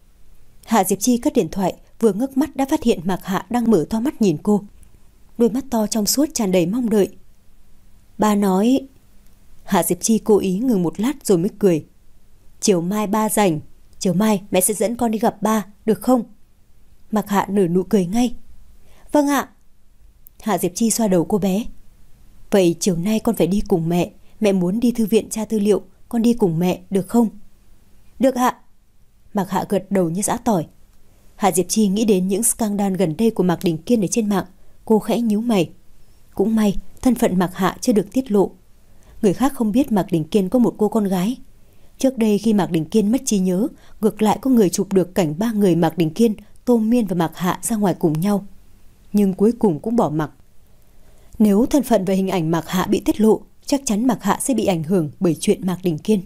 Hạ Diệp Chi cất điện thoại, vừa ngước mắt đã phát hiện Mạc Hạ đang mở to mắt nhìn cô. Đôi mắt to trong suốt tràn đầy mong đợi. Ba nói... Hạ Diệp Chi cố ý ngừng một lát rồi mới cười. Chiều mai ba rảnh. Chiều mai mẹ sẽ dẫn con đi gặp ba, được không? Mạc Hạ nở nụ cười ngay. Vâng ạ. Hạ Diệp Chi xoa đầu cô bé. Vậy chiều nay con phải đi cùng mẹ. Mẹ muốn đi thư viện tra tư liệu. Con đi cùng mẹ, được không? Được ạ. Mạc Hạ gật đầu như giã tỏi. Hạ Diệp Chi nghĩ đến những scandal gần đây của Mạc Đình Kiên ở trên mạng. Cô khẽ nhíu mày. Cũng may thân phận Mạc Hạ chưa được tiết lộ. Người khác không biết Mạc Đình Kiên có một cô con gái. Trước đây khi Mạc Đình Kiên mất trí nhớ, ngược lại có người chụp được cảnh ba người Mạc Đình Kiên, Tô Miên và Mạc Hạ ra ngoài cùng nhau. Nhưng cuối cùng cũng bỏ mặc. Nếu thân phận và hình ảnh Mạc Hạ bị tiết lộ, chắc chắn Mạc Hạ sẽ bị ảnh hưởng bởi chuyện Mạc Đình Kiên.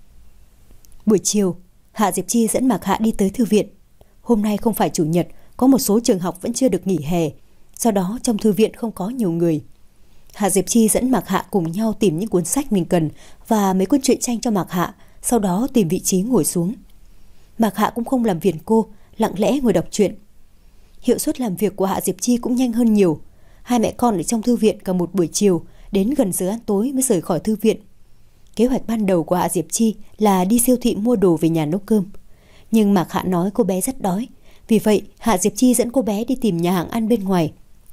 Buổi chiều, Hạ Diệp Chi dẫn Mạc Hạ đi tới thư viện. Hôm nay không phải chủ nhật, có một số trường học vẫn chưa được nghỉ hè, do đó trong thư viện không có nhiều người. Hạ Diệp Chi dẫn Mạc Hạ cùng nhau tìm những cuốn sách mình cần và mấy cuốn truyện tranh cho Mạc Hạ, sau đó tìm vị trí ngồi xuống. Mạc Hạ cũng không làm phiền cô, lặng lẽ ngồi đọc truyện. Hiệu suất làm việc của Hạ Diệp Chi cũng nhanh hơn nhiều. Hai mẹ con ở trong thư viện cả một buổi chiều, đến gần giờ ăn tối mới rời khỏi thư viện. Kế hoạch ban đầu của Hạ Diệp Chi là đi siêu thị mua đồ về nhà nấu cơm. Nhưng Mạc Hạ nói cô bé rất đói, vì vậy Hạ Diệp Chi dẫn cô bé đi tìm nhà hàng ăn bên ngoài.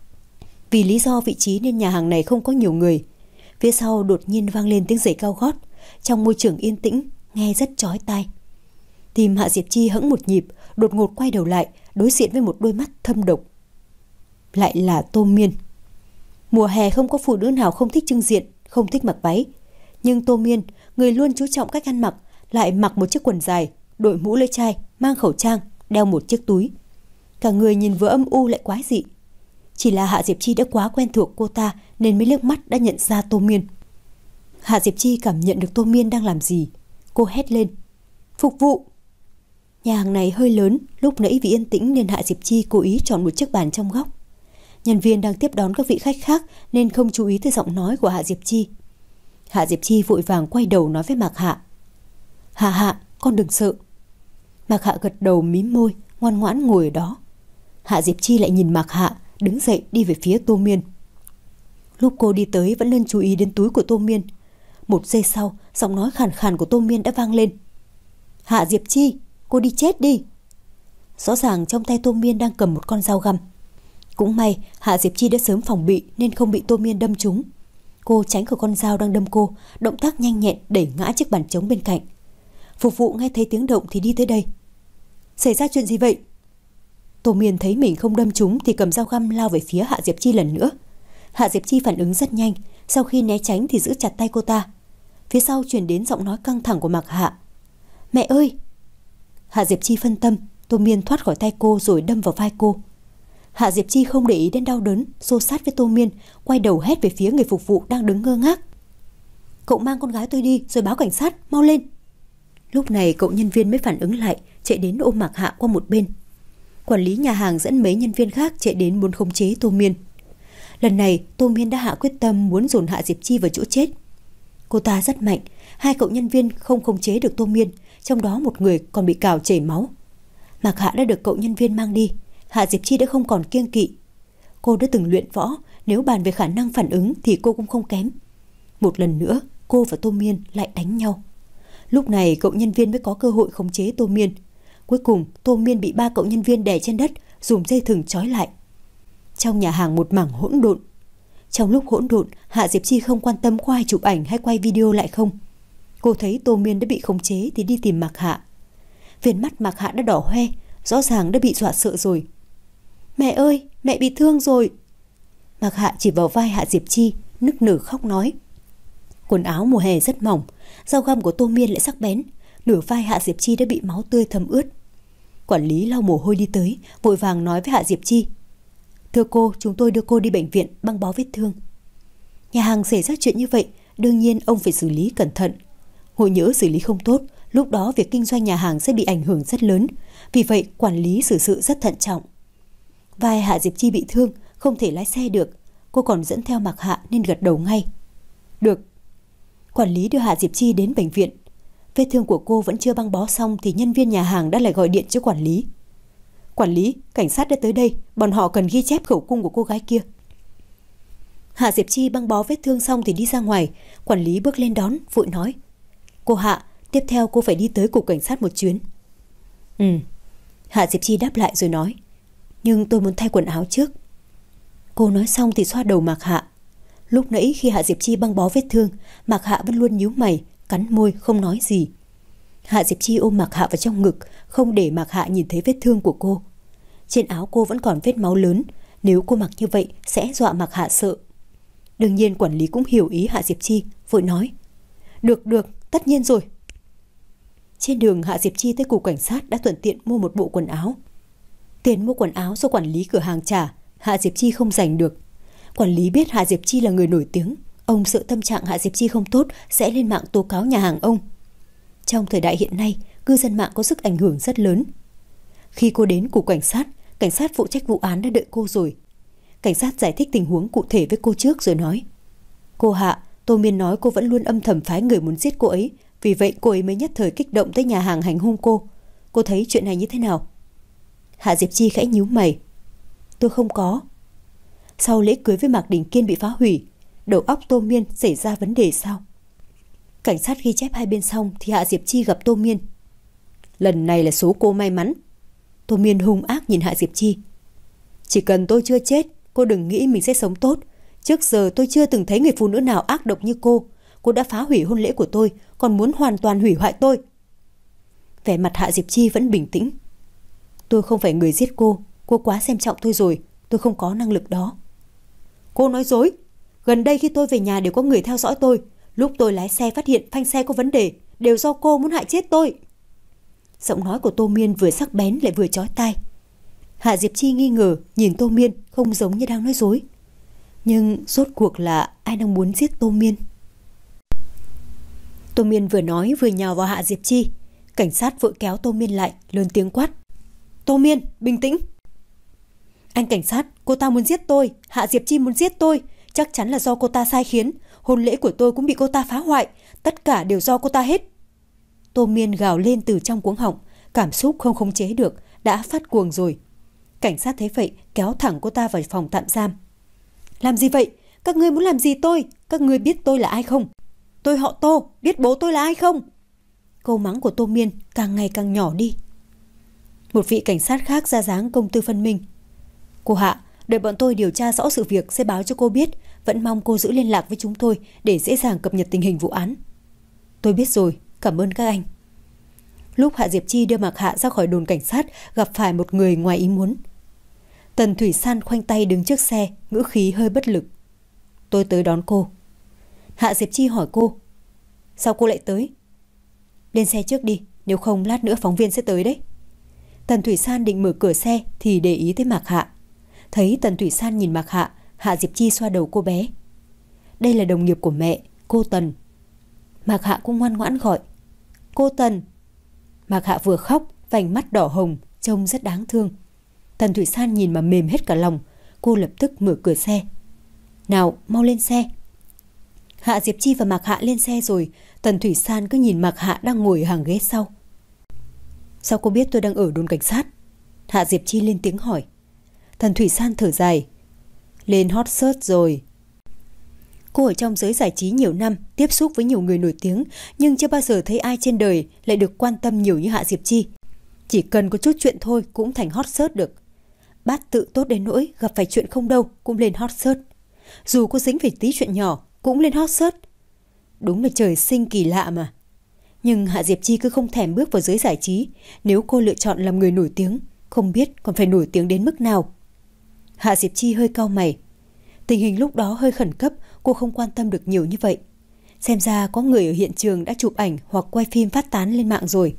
Vì lý do vị trí nên nhà hàng này không có nhiều người. Phía sau đột nhiên vang lên tiếng giày cao gót. Trong môi trường yên tĩnh, nghe rất chói tai. Tim Hạ Diệp Chi hững một nhịp, đột ngột quay đầu lại, đối diện với một đôi mắt thâm độc. Lại là Tô Miên. Mùa hè không có phụ nữ nào không thích trưng diện, không thích mặc váy. Nhưng Tô Miên, người luôn chú trọng cách ăn mặc, lại mặc một chiếc quần dài, đội mũ lưỡi chai, mang khẩu trang, đeo một chiếc túi. Cả người nhìn vừa âm u lại quái dị. Chỉ là Hạ Diệp Chi đã quá quen thuộc cô ta nên mới liếc mắt đã nhận ra Tô Miên. Hạ Diệp Chi cảm nhận được Tô Miên đang làm gì. Cô hét lên. Phục vụ! Nhà hàng này hơi lớn, lúc nãy vì yên tĩnh nên Hạ Diệp Chi cố ý chọn một chiếc bàn trong góc. Nhân viên đang tiếp đón các vị khách khác nên không chú ý tới giọng nói của Hạ Diệp Chi. Hạ Diệp Chi vội vàng quay đầu nói với Mạc Hạ. Hạ Hạ, con đừng sợ. Mạc Hạ gật đầu mím môi, ngoan ngoãn ngồi ở đó. Hạ Diệp Chi lại nhìn Mạc Hạ, đứng dậy đi về phía Tô Miên. Lúc cô đi tới vẫn luôn chú ý đến túi của Tô Miên. Một giây sau, giọng nói khàn khàn của Tô Miên đã vang lên. Hạ Diệp Chi, cô đi chết đi. Rõ ràng trong tay Tô Miên đang cầm một con dao găm. Cũng may Hạ Diệp Chi đã sớm phòng bị nên không bị Tô Miên đâm trúng. Cô tránh khỏi con dao đang đâm cô, động tác nhanh nhẹn đẩy ngã chiếc bàn trống bên cạnh. Phục vụ nghe thấy tiếng động thì đi tới đây. Xảy ra chuyện gì vậy? Tô Miên thấy mình không đâm trúng thì cầm dao găm lao về phía Hạ Diệp Chi lần nữa. Hạ Diệp Chi phản ứng rất nhanh, sau khi né tránh thì giữ chặt tay cô ta. Phía sau truyền đến giọng nói căng thẳng của Mạc Hạ. Mẹ ơi! Hạ Diệp Chi phân tâm, Tô Miên thoát khỏi tay cô rồi đâm vào vai cô. Hạ Diệp Chi không để ý đến đau đớn, xô sát với Tô Miên, quay đầu hét về phía người phục vụ đang đứng ngơ ngác. Cậu mang con gái tôi đi rồi báo cảnh sát, mau lên! Lúc này cậu nhân viên mới phản ứng lại, chạy đến ôm Mạc Hạ qua một bên. Quản lý nhà hàng dẫn mấy nhân viên khác chạy đến muốn khống chế Tô Miên. Lần này Tô Miên đã hạ quyết tâm muốn dồn Hạ Diệp Chi vào chỗ chết. Cô ta rất mạnh, hai cậu nhân viên không khống chế được Tô Miên, trong đó một người còn bị cào chảy máu. Mạc Hạ đã được cậu nhân viên mang đi, Hạ Diệp Chi đã không còn kiêng kỵ. Cô đã từng luyện võ, nếu bàn về khả năng phản ứng thì cô cũng không kém. Một lần nữa, cô và Tô Miên lại đánh nhau. Lúc này cậu nhân viên mới có cơ hội khống chế Tô Miên. Cuối cùng Tô Miên bị ba cậu nhân viên đè trên đất, dùng dây thừng trói lại. Trong nhà hàng một mảng hỗn độn. Trong lúc hỗn độn, Hạ Diệp Chi không quan tâm có ai chụp ảnh hay quay video lại không. Cô thấy Tô Miên đã bị khống chế thì đi tìm Mạc Hạ. Viền mắt Mạc Hạ đã đỏ hoe, rõ ràng đã bị dọa sợ rồi. Mẹ ơi, mẹ bị thương rồi. Mạc Hạ chỉ vào vai Hạ Diệp Chi, nức nở khóc nói. Quần áo mùa hè rất mỏng, dao găm của Tô Miên lại sắc bén, nửa vai Hạ Diệp Chi đã bị máu tươi thấm ướt. Quản lý lau mồ hôi đi tới, vội vàng nói với Hạ Diệp Chi. Thưa cô, chúng tôi đưa cô đi bệnh viện băng bó vết thương. Nhà hàng xảy ra chuyện như vậy, đương nhiên ông phải xử lý cẩn thận. Ngộ nhỡ xử lý không tốt, lúc đó việc kinh doanh nhà hàng sẽ bị ảnh hưởng rất lớn. Vì vậy, quản lý xử sự rất thận trọng. Vai Hạ Diệp Chi bị thương, không thể lái xe được. Cô còn dẫn theo Mạc Hạ nên gật đầu ngay. Được. Quản lý đưa Hạ Diệp Chi đến bệnh viện. Vết thương của cô vẫn chưa băng bó xong thì nhân viên nhà hàng đã lại gọi điện cho quản lý. Quản lý, cảnh sát đã tới đây, bọn họ cần ghi chép khẩu cung của cô gái kia. Hạ Diệp Chi băng bó vết thương xong thì đi ra ngoài. Quản lý bước lên đón, vội nói. Cô Hạ, tiếp theo cô phải đi tới cục cảnh sát một chuyến. Ừ. Hạ Diệp Chi đáp lại rồi nói. Nhưng tôi muốn thay quần áo trước. Cô nói xong thì xoa đầu Mạc Hạ. Lúc nãy khi Hạ Diệp Chi băng bó vết thương, Mạc Hạ vẫn luôn nhíu mày, cắn môi không nói gì. Hạ Diệp Chi ôm Mạc Hạ vào trong ngực, không để Mạc Hạ nhìn thấy vết thương của cô. Trên áo cô vẫn còn vết máu lớn, nếu cô mặc như vậy sẽ dọa Mạc Hạ sợ. Đương nhiên quản lý cũng hiểu ý Hạ Diệp Chi, vội nói. Được được, tất nhiên rồi. Trên đường Hạ Diệp Chi tới cục cảnh sát đã thuận tiện mua một bộ quần áo. Tiền mua quần áo do quản lý cửa hàng trả, Hạ Diệp Chi không giành được. Quản lý biết Hạ Diệp Chi là người nổi tiếng, ông sợ tâm trạng Hạ Diệp Chi không tốt sẽ lên mạng tố cáo nhà hàng ông. Trong thời đại hiện nay, cư dân mạng có sức ảnh hưởng rất lớn. Khi cô đến cục cảnh sát, cảnh sát phụ trách vụ án đã đợi cô rồi. Cảnh sát giải thích tình huống cụ thể với cô trước rồi nói. Cô Hạ, Tô Miên nói cô vẫn luôn âm thầm phái người muốn giết cô ấy, vì vậy cô ấy mới nhất thời kích động tới nhà hàng hành hung cô. Cô thấy chuyện này như thế nào? Hạ Diệp Chi khẽ nhíu mày. Tôi không có. Sau lễ cưới với Mạc Đình Kiên bị phá hủy, đầu óc Tô Miên xảy ra vấn đề sao? Cảnh sát ghi chép hai bên xong thì Hạ Diệp Chi gặp Tô Miên. Lần này là số cô may mắn. Tô Miên hung ác nhìn Hạ Diệp Chi. Chỉ cần tôi chưa chết, cô đừng nghĩ mình sẽ sống tốt. Trước giờ tôi chưa từng thấy người phụ nữ nào ác độc như cô. Cô đã phá hủy hôn lễ của tôi, còn muốn hoàn toàn hủy hoại tôi. Vẻ mặt Hạ Diệp Chi vẫn bình tĩnh. Tôi không phải người giết cô, cô quá xem trọng tôi rồi, tôi không có năng lực đó. Cô nói dối. Gần đây khi tôi về nhà đều có người theo dõi tôi. Lúc tôi lái xe phát hiện phanh xe có vấn đề, đều do cô muốn hại chết tôi. Giọng nói của Tô Miên vừa sắc bén lại vừa chói tai. Hạ Diệp Chi nghi ngờ nhìn Tô Miên không giống như đang nói dối. Nhưng rốt cuộc là ai đang muốn giết Tô Miên? Tô Miên vừa nói vừa nhào vào Hạ Diệp Chi. Cảnh sát vội kéo Tô Miên lại, lớn tiếng quát. Tô Miên, bình tĩnh. Anh cảnh sát, cô ta muốn giết tôi, Hạ Diệp Chi muốn giết tôi. Chắc chắn là do cô ta sai khiến. Hôn lễ của tôi cũng bị cô ta phá hoại. Tất cả đều do cô ta hết. Tô Miên gào lên từ trong cuống họng, cảm xúc không khống chế được, đã phát cuồng rồi. Cảnh sát thấy vậy kéo thẳng cô ta vào phòng tạm giam. Làm gì vậy? Các ngươi muốn làm gì tôi? Các ngươi biết tôi là ai không? Tôi họ Tô, biết bố tôi là ai không? Câu mắng của Tô Miên càng ngày càng nhỏ đi. Một vị cảnh sát khác ra dáng công tư phân minh. Cô Hạ, đợi bọn tôi điều tra rõ sự việc sẽ báo cho cô biết. Vẫn mong cô giữ liên lạc với chúng tôi để dễ dàng cập nhật tình hình vụ án. Tôi biết rồi, cảm ơn các anh. Lúc Hạ Diệp Chi đưa Mạc Hạ ra khỏi đồn cảnh sát, gặp phải một người ngoài ý muốn. Tần Thủy San khoanh tay đứng trước xe, ngữ khí hơi bất lực. Tôi tới đón cô. Hạ Diệp Chi hỏi cô. Sao cô lại tới? Lên xe trước đi, nếu không lát nữa phóng viên sẽ tới đấy. Tần Thủy San định mở cửa xe thì để ý tới Mạc Hạ. Thấy Tần Thủy San nhìn Mạc Hạ, Hạ Diệp Chi xoa đầu cô bé. Đây là đồng nghiệp của mẹ, cô Tần. Mạc Hạ cũng ngoan ngoãn gọi. Cô Tần. Mạc Hạ vừa khóc, vành mắt đỏ hồng, trông rất đáng thương. Tần Thủy San nhìn mà mềm hết cả lòng. Cô lập tức mở cửa xe. Nào, mau lên xe. Hạ Diệp Chi và Mạc Hạ lên xe rồi. Tần Thủy San cứ nhìn Mạc Hạ đang ngồi hàng ghế sau. Sao cô biết tôi đang ở đồn cảnh sát? Hạ Diệp Chi lên tiếng hỏi. Tần Thủy San thở dài. Lên hot search rồi. Cô ở trong giới giải trí nhiều năm, tiếp xúc với nhiều người nổi tiếng, nhưng chưa bao giờ thấy ai trên đời lại được quan tâm nhiều như Hạ Diệp Chi. Chỉ cần có chút chuyện thôi cũng thành hot search được. Bát tự tốt đến nỗi gặp phải chuyện không đâu cũng lên hot search. Dù có dính phải tí chuyện nhỏ cũng lên hot search. Đúng là trời sinh kỳ lạ mà. Nhưng Hạ Diệp Chi cứ không thèm bước vào giới giải trí. Nếu cô lựa chọn làm người nổi tiếng, Không biết còn phải nổi tiếng đến mức nào. Hạ Diệp Chi hơi cau mày. Tình hình lúc đó hơi khẩn cấp, cô không quan tâm được nhiều như vậy. Xem ra có người ở hiện trường đã chụp ảnh hoặc quay phim phát tán lên mạng rồi.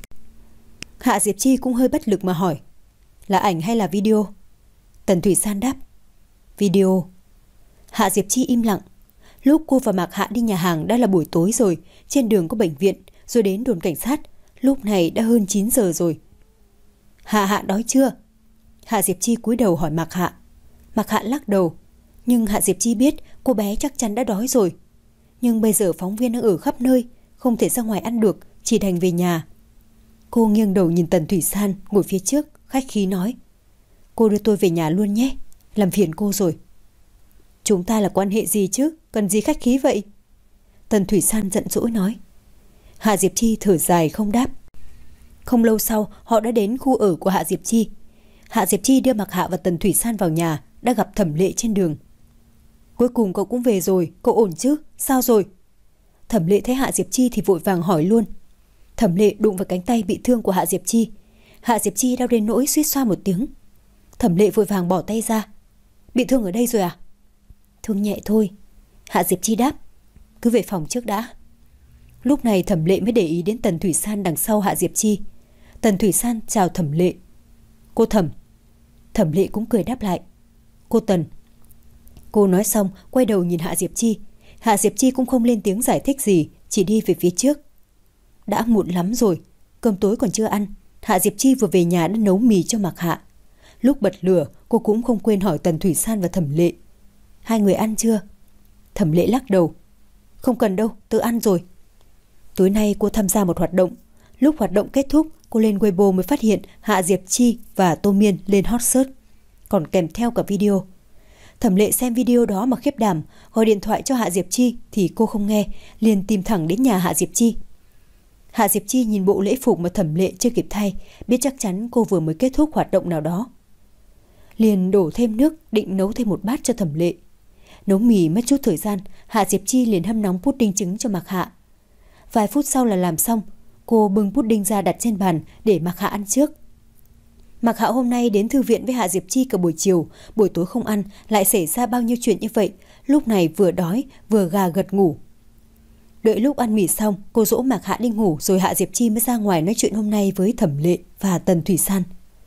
Hạ Diệp Chi cũng hơi bất lực mà hỏi, là ảnh hay là video? Tần Thủy San đáp, video. Hạ Diệp Chi im lặng. Lúc cô và Mạc Hạ đi nhà hàng đã là buổi tối rồi, trên đường có bệnh viện, rồi đến đồn cảnh sát. Lúc này đã hơn chín giờ rồi. Hạ Hạ đói chưa? Hạ Diệp Chi cúi đầu hỏi Mạc Hạ. Mạc Hạ lắc đầu. Nhưng Hạ Diệp Chi biết cô bé chắc chắn đã đói rồi. Nhưng bây giờ phóng viên đang ở khắp nơi, không thể ra ngoài ăn được, chỉ đành về nhà. Cô nghiêng đầu nhìn Tần Thủy San ngồi phía trước, khách khí nói, cô đưa tôi về nhà luôn nhé, làm phiền cô rồi. Chúng ta là quan hệ gì chứ, cần gì khách khí vậy? Tần Thủy San giận dỗi nói. Hạ Diệp Chi thở dài không đáp. Không lâu sau họ đã đến khu ở của Hạ Diệp Chi. Hạ Diệp Chi đưa Mạc Hạ và Tần Thủy San vào nhà, đã gặp Thẩm Lệ trên đường. Cuối cùng cậu cũng về rồi, cậu ổn chứ, sao rồi? Thẩm Lệ thấy Hạ Diệp Chi thì vội vàng hỏi luôn. Thẩm Lệ đụng vào cánh tay bị thương của Hạ Diệp Chi. Hạ Diệp Chi đau đến nỗi suýt xoa một tiếng. Thẩm Lệ vội vàng bỏ tay ra. Bị thương ở đây rồi à? Thương nhẹ thôi. Hạ Diệp Chi đáp. Cứ về phòng trước đã. Lúc này Thẩm Lệ mới để ý đến Tần Thủy San đằng sau Hạ Diệp Chi. Tần Thủy San chào Thẩm Lệ. Cô Thẩm. Thẩm Lệ cũng cười đáp lại. Cô Tần. Cô nói xong quay đầu nhìn Hạ Diệp Chi. Hạ Diệp Chi cũng không lên tiếng giải thích gì, chỉ đi về phía trước. Đã muộn lắm rồi, cơm tối còn chưa ăn. Hạ Diệp Chi vừa về nhà đã nấu mì cho Mạc Hạ. Lúc bật lửa cô cũng không quên hỏi Tần Thủy San và Thẩm Lệ. Hai người ăn chưa? Thẩm Lệ lắc đầu. Không cần đâu, tự ăn rồi. Tối nay cô tham gia một hoạt động. Lúc hoạt động kết thúc, cô lên Weibo mới phát hiện Hạ Diệp Chi và Tô Miên lên hot search, còn kèm theo cả video. Thẩm Lệ xem video đó mà khiếp đảm, gọi điện thoại cho Hạ Diệp Chi thì cô không nghe, liền tìm thẳng đến nhà Hạ Diệp Chi. Hạ Diệp Chi nhìn bộ lễ phục mà Thẩm Lệ chưa kịp thay, biết chắc chắn cô vừa mới kết thúc hoạt động nào đó. Liền đổ thêm nước định nấu thêm một bát cho Thẩm Lệ. Nấu mì mất chút thời gian, Hạ Diệp Chi liền hâm nóng pudding trứng cho Mạc Hạ. Vài phút sau là làm xong, cô bưng pudding ra đặt trên bàn để Mạc Hạ ăn trước. Mạc Hạ hôm nay đến thư viện với Hạ Diệp Chi cả buổi chiều, buổi tối không ăn, lại xảy ra bao nhiêu chuyện như vậy, lúc này vừa đói vừa gà gật ngủ. Đợi lúc ăn mì xong, cô dỗ Mạc Hạ đi ngủ rồi Hạ Diệp Chi mới ra ngoài nói chuyện hôm nay với Thẩm Lệ và Tần Thủy San.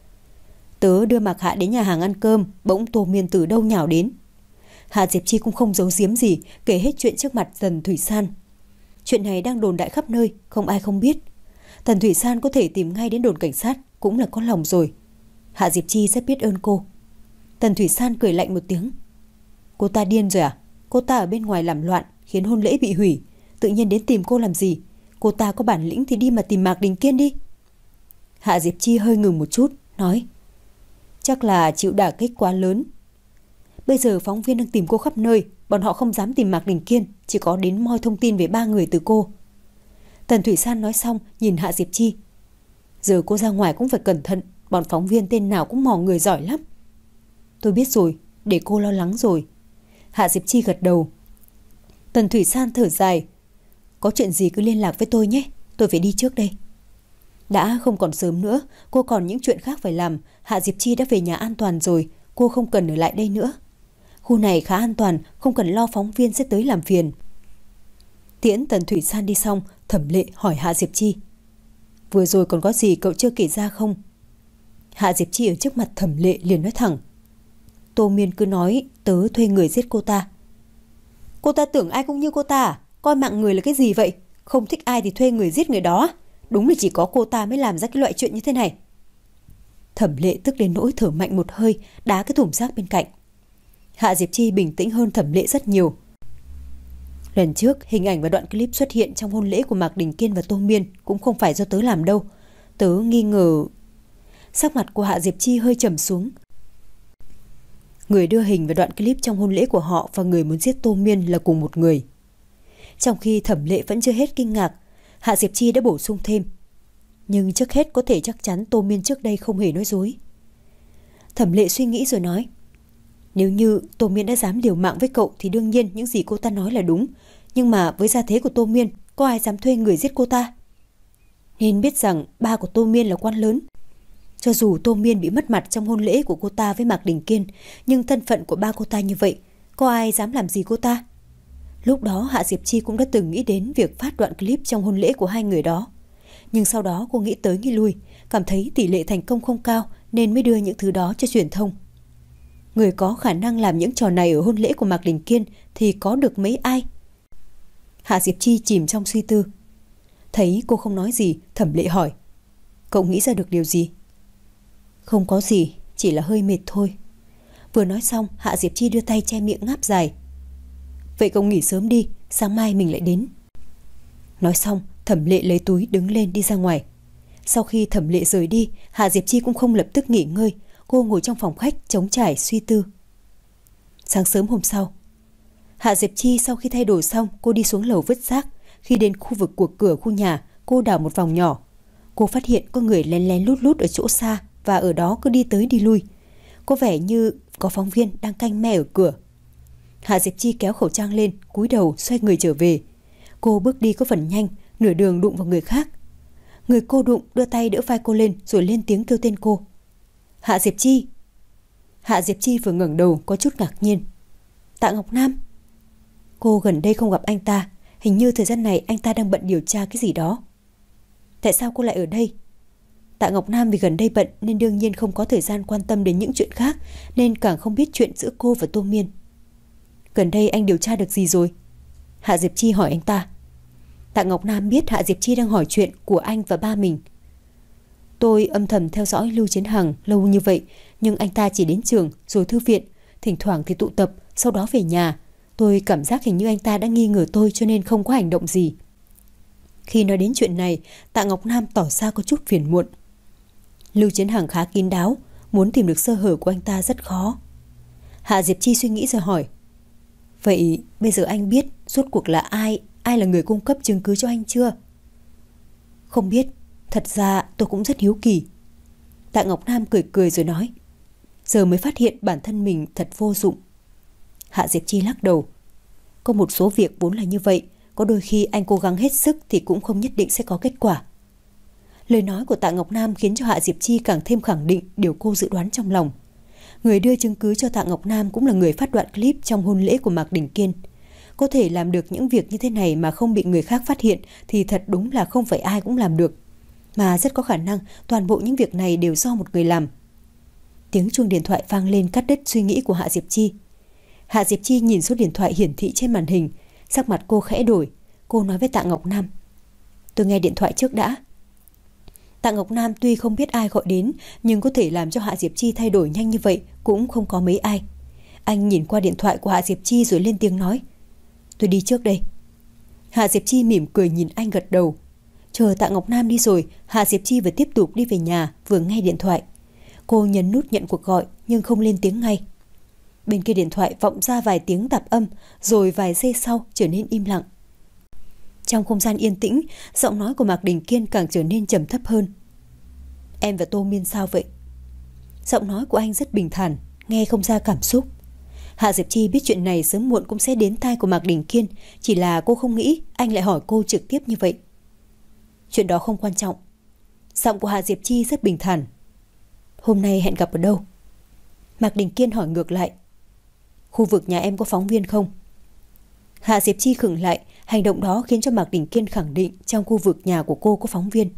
Tớ đưa Mạc Hạ đến nhà hàng ăn cơm, bỗng Tô Miên từ đâu nhào đến. Hạ Diệp Chi cũng không giấu giếm gì, kể hết chuyện trước mặt Tần Thủy San. Chuyện này đang đồn đại khắp nơi, không ai không biết. Tần Thủy San có thể tìm ngay đến đồn cảnh sát cũng là có lòng rồi. Hạ Diệp Chi rất biết ơn cô. Tần Thủy San cười lạnh một tiếng. Cô ta điên rồi à? Cô ta ở bên ngoài làm loạn, khiến hôn lễ bị hủy, tự nhiên đến tìm cô làm gì? Cô ta có bản lĩnh thì đi mà tìm Mạc Đình Kiên đi. Hạ Diệp Chi hơi ngừng một chút, nói. Chắc là chịu đả kích quá lớn. Bây giờ phóng viên đang tìm cô khắp nơi, bọn họ không dám tìm Mạc Đình Kiên, chỉ có đến moi thông tin về ba người từ cô. Tần Thủy San nói xong nhìn Hạ Diệp Chi. Giờ cô ra ngoài cũng phải cẩn thận, bọn phóng viên tên nào cũng mò người giỏi lắm. Tôi biết rồi, để cô lo lắng rồi. Hạ Diệp Chi gật đầu. Tần Thủy San thở dài. Có chuyện gì cứ liên lạc với tôi nhé, tôi phải đi trước đây. Đã không còn sớm nữa, cô còn những chuyện khác phải làm. Hạ Diệp Chi đã về nhà an toàn rồi, cô không cần ở lại đây nữa. Khu này khá an toàn, không cần lo phóng viên sẽ tới làm phiền. Tiễn Tần Thủy San đi xong, Thẩm Lệ hỏi Hạ Diệp Chi. Vừa rồi còn có gì cậu chưa kể ra không? Hạ Diệp Chi ở trước mặt Thẩm Lệ liền nói thẳng. Tô Miên cứ nói tớ thuê người giết cô ta. Cô ta tưởng ai cũng như cô ta à? Coi mạng người là cái gì vậy? Không thích ai thì thuê người giết người đó. Đúng là chỉ có cô ta mới làm ra cái loại chuyện như thế này. Thẩm Lệ tức đến nỗi thở mạnh một hơi, đá cái thùng rác bên cạnh. Hạ Diệp Chi bình tĩnh hơn Thẩm Lệ rất nhiều. Lần trước hình ảnh và đoạn clip xuất hiện trong hôn lễ của Mạc Đình Kiên và Tô Miên cũng không phải do tớ làm đâu. Tớ nghi ngờ. Sắc mặt của Hạ Diệp Chi hơi trầm xuống. Người đưa hình và đoạn clip trong hôn lễ của họ và người muốn giết Tô Miên là cùng một người. Trong khi Thẩm Lệ vẫn chưa hết kinh ngạc, Hạ Diệp Chi đã bổ sung thêm. Nhưng trước hết có thể chắc chắn Tô Miên trước đây không hề nói dối. Thẩm Lệ suy nghĩ rồi nói. Nếu như Tô Miên đã dám liều mạng với cậu thì đương nhiên những gì cô ta nói là đúng. Nhưng mà với gia thế của Tô Miên, có ai dám thuê người giết cô ta? Nên biết rằng ba của Tô Miên là quan lớn. Cho dù Tô Miên bị mất mặt trong hôn lễ của cô ta với Mạc Đình Kiên, nhưng thân phận của ba cô ta như vậy, có ai dám làm gì cô ta? Lúc đó Hạ Diệp Chi cũng đã từng nghĩ đến việc phát đoạn clip trong hôn lễ của hai người đó. Nhưng sau đó cô nghĩ tới nghĩ lui, cảm thấy tỷ lệ thành công không cao nên mới đưa những thứ đó cho truyền thông. Người có khả năng làm những trò này ở hôn lễ của Mạc Đình Kiên thì có được mấy ai? Hạ Diệp Chi chìm trong suy tư. Thấy cô không nói gì, Thẩm Lệ hỏi: Cậu nghĩ ra được điều gì? Không có gì, chỉ là hơi mệt thôi. Vừa nói xong, Hạ Diệp Chi đưa tay che miệng ngáp dài. Vậy cậu nghỉ sớm đi, sáng mai mình lại đến. Nói xong, Thẩm Lệ lấy túi đứng lên đi ra ngoài. Sau khi Thẩm Lệ rời đi, Hạ Diệp Chi cũng không lập tức nghỉ ngơi. Cô ngồi trong phòng khách trống trải suy tư. Sáng sớm hôm sau, Hạ Diệp Chi sau khi thay đổi xong, cô đi xuống lầu vứt rác. Khi đến khu vực của cửa khu nhà, cô đảo một vòng nhỏ. Cô phát hiện có người lén lén lút lút ở chỗ xa và ở đó cứ đi tới đi lui. Có vẻ như có phóng viên đang canh me ở cửa. Hạ Diệp Chi kéo khẩu trang lên, cúi đầu xoay người trở về. Cô bước đi có phần nhanh, nửa đường đụng vào người khác. Người cô đụng đưa tay đỡ vai cô lên rồi lên tiếng kêu tên cô. Hạ Diệp Chi. Hạ Diệp Chi vừa ngẩng đầu có chút ngạc nhiên. Tạ Ngọc Nam. Cô gần đây không gặp anh ta, hình như thời gian này anh ta đang bận điều tra cái gì đó. Tại sao cô lại ở đây? Tạ Ngọc Nam vì gần đây bận nên đương nhiên không có thời gian quan tâm đến những chuyện khác, nên càng không biết chuyện giữa cô và Tô Miên. Gần đây anh điều tra được gì rồi? Hạ Diệp Chi hỏi anh ta. Tạ Ngọc Nam biết Hạ Diệp Chi đang hỏi chuyện của anh và ba mình. Tôi âm thầm theo dõi Lưu Chiến Hằng lâu như vậy, nhưng anh ta chỉ đến trường rồi thư viện, thỉnh thoảng thì tụ tập, sau đó về nhà. Tôi cảm giác hình như anh ta đã nghi ngờ tôi cho nên không có hành động gì. Khi nói đến chuyện này, Tạ Ngọc Nam tỏ ra có chút phiền muộn. Lưu Chiến Hằng khá kín đáo, muốn tìm được sơ hở của anh ta rất khó. Hạ Diệp Chi suy nghĩ rồi hỏi. Vậy bây giờ anh biết rốt cuộc là ai, ai là người cung cấp chứng cứ cho anh chưa? Không biết, thật ra tôi cũng rất hiếu kỳ. Tạ Ngọc Nam cười cười rồi nói. Giờ mới phát hiện bản thân mình thật vô dụng. Hạ Diệp Chi lắc đầu. Có một số việc vốn là như vậy, có đôi khi anh cố gắng hết sức thì cũng không nhất định sẽ có kết quả. Lời nói của Tạ Ngọc Nam khiến cho Hạ Diệp Chi càng thêm khẳng định điều cô dự đoán trong lòng. Người đưa chứng cứ cho Tạ Ngọc Nam cũng là người phát đoạn clip trong hôn lễ của Mạc Đình Kiên. Có thể làm được những việc như thế này mà không bị người khác phát hiện thì thật đúng là không phải ai cũng làm được. Mà rất có khả năng toàn bộ những việc này đều do một người làm. Tiếng chuông điện thoại vang lên cắt đứt suy nghĩ của Hạ Diệp Chi. Hạ Diệp Chi nhìn số điện thoại hiển thị trên màn hình, sắc mặt cô khẽ đổi. Cô nói với Tạ Ngọc Nam. Tôi nghe điện thoại trước đã. Tạ Ngọc Nam tuy không biết ai gọi đến, nhưng có thể làm cho Hạ Diệp Chi thay đổi nhanh như vậy cũng không có mấy ai. Anh nhìn qua điện thoại của Hạ Diệp Chi rồi lên tiếng nói. Tôi đi trước đây. Hạ Diệp Chi mỉm cười nhìn anh gật đầu. Chờ Tạ Ngọc Nam đi rồi, Hạ Diệp Chi vừa tiếp tục đi về nhà vừa nghe điện thoại. Cô nhấn nút nhận cuộc gọi nhưng không lên tiếng ngay. Bên kia điện thoại vọng ra vài tiếng tạp âm, rồi vài giây sau trở nên im lặng. Trong không gian yên tĩnh, giọng nói của Mạc Đình Kiên càng trở nên trầm thấp hơn. Em và Tô Miên sao vậy? Giọng nói của anh rất bình thản, nghe không ra cảm xúc. Hạ Diệp Chi biết chuyện này sớm muộn cũng sẽ đến tai của Mạc Đình Kiên, chỉ là cô không nghĩ anh lại hỏi cô trực tiếp như vậy. Chuyện đó không quan trọng. Giọng của Hạ Diệp Chi rất bình thản. Hôm nay hẹn gặp ở đâu? Mạc Đình Kiên hỏi ngược lại. Khu vực nhà em có phóng viên không? Hạ Diệp Chi khựng lại, hành động đó khiến cho Mạc Đình Kiên khẳng định trong khu vực nhà của cô có phóng viên.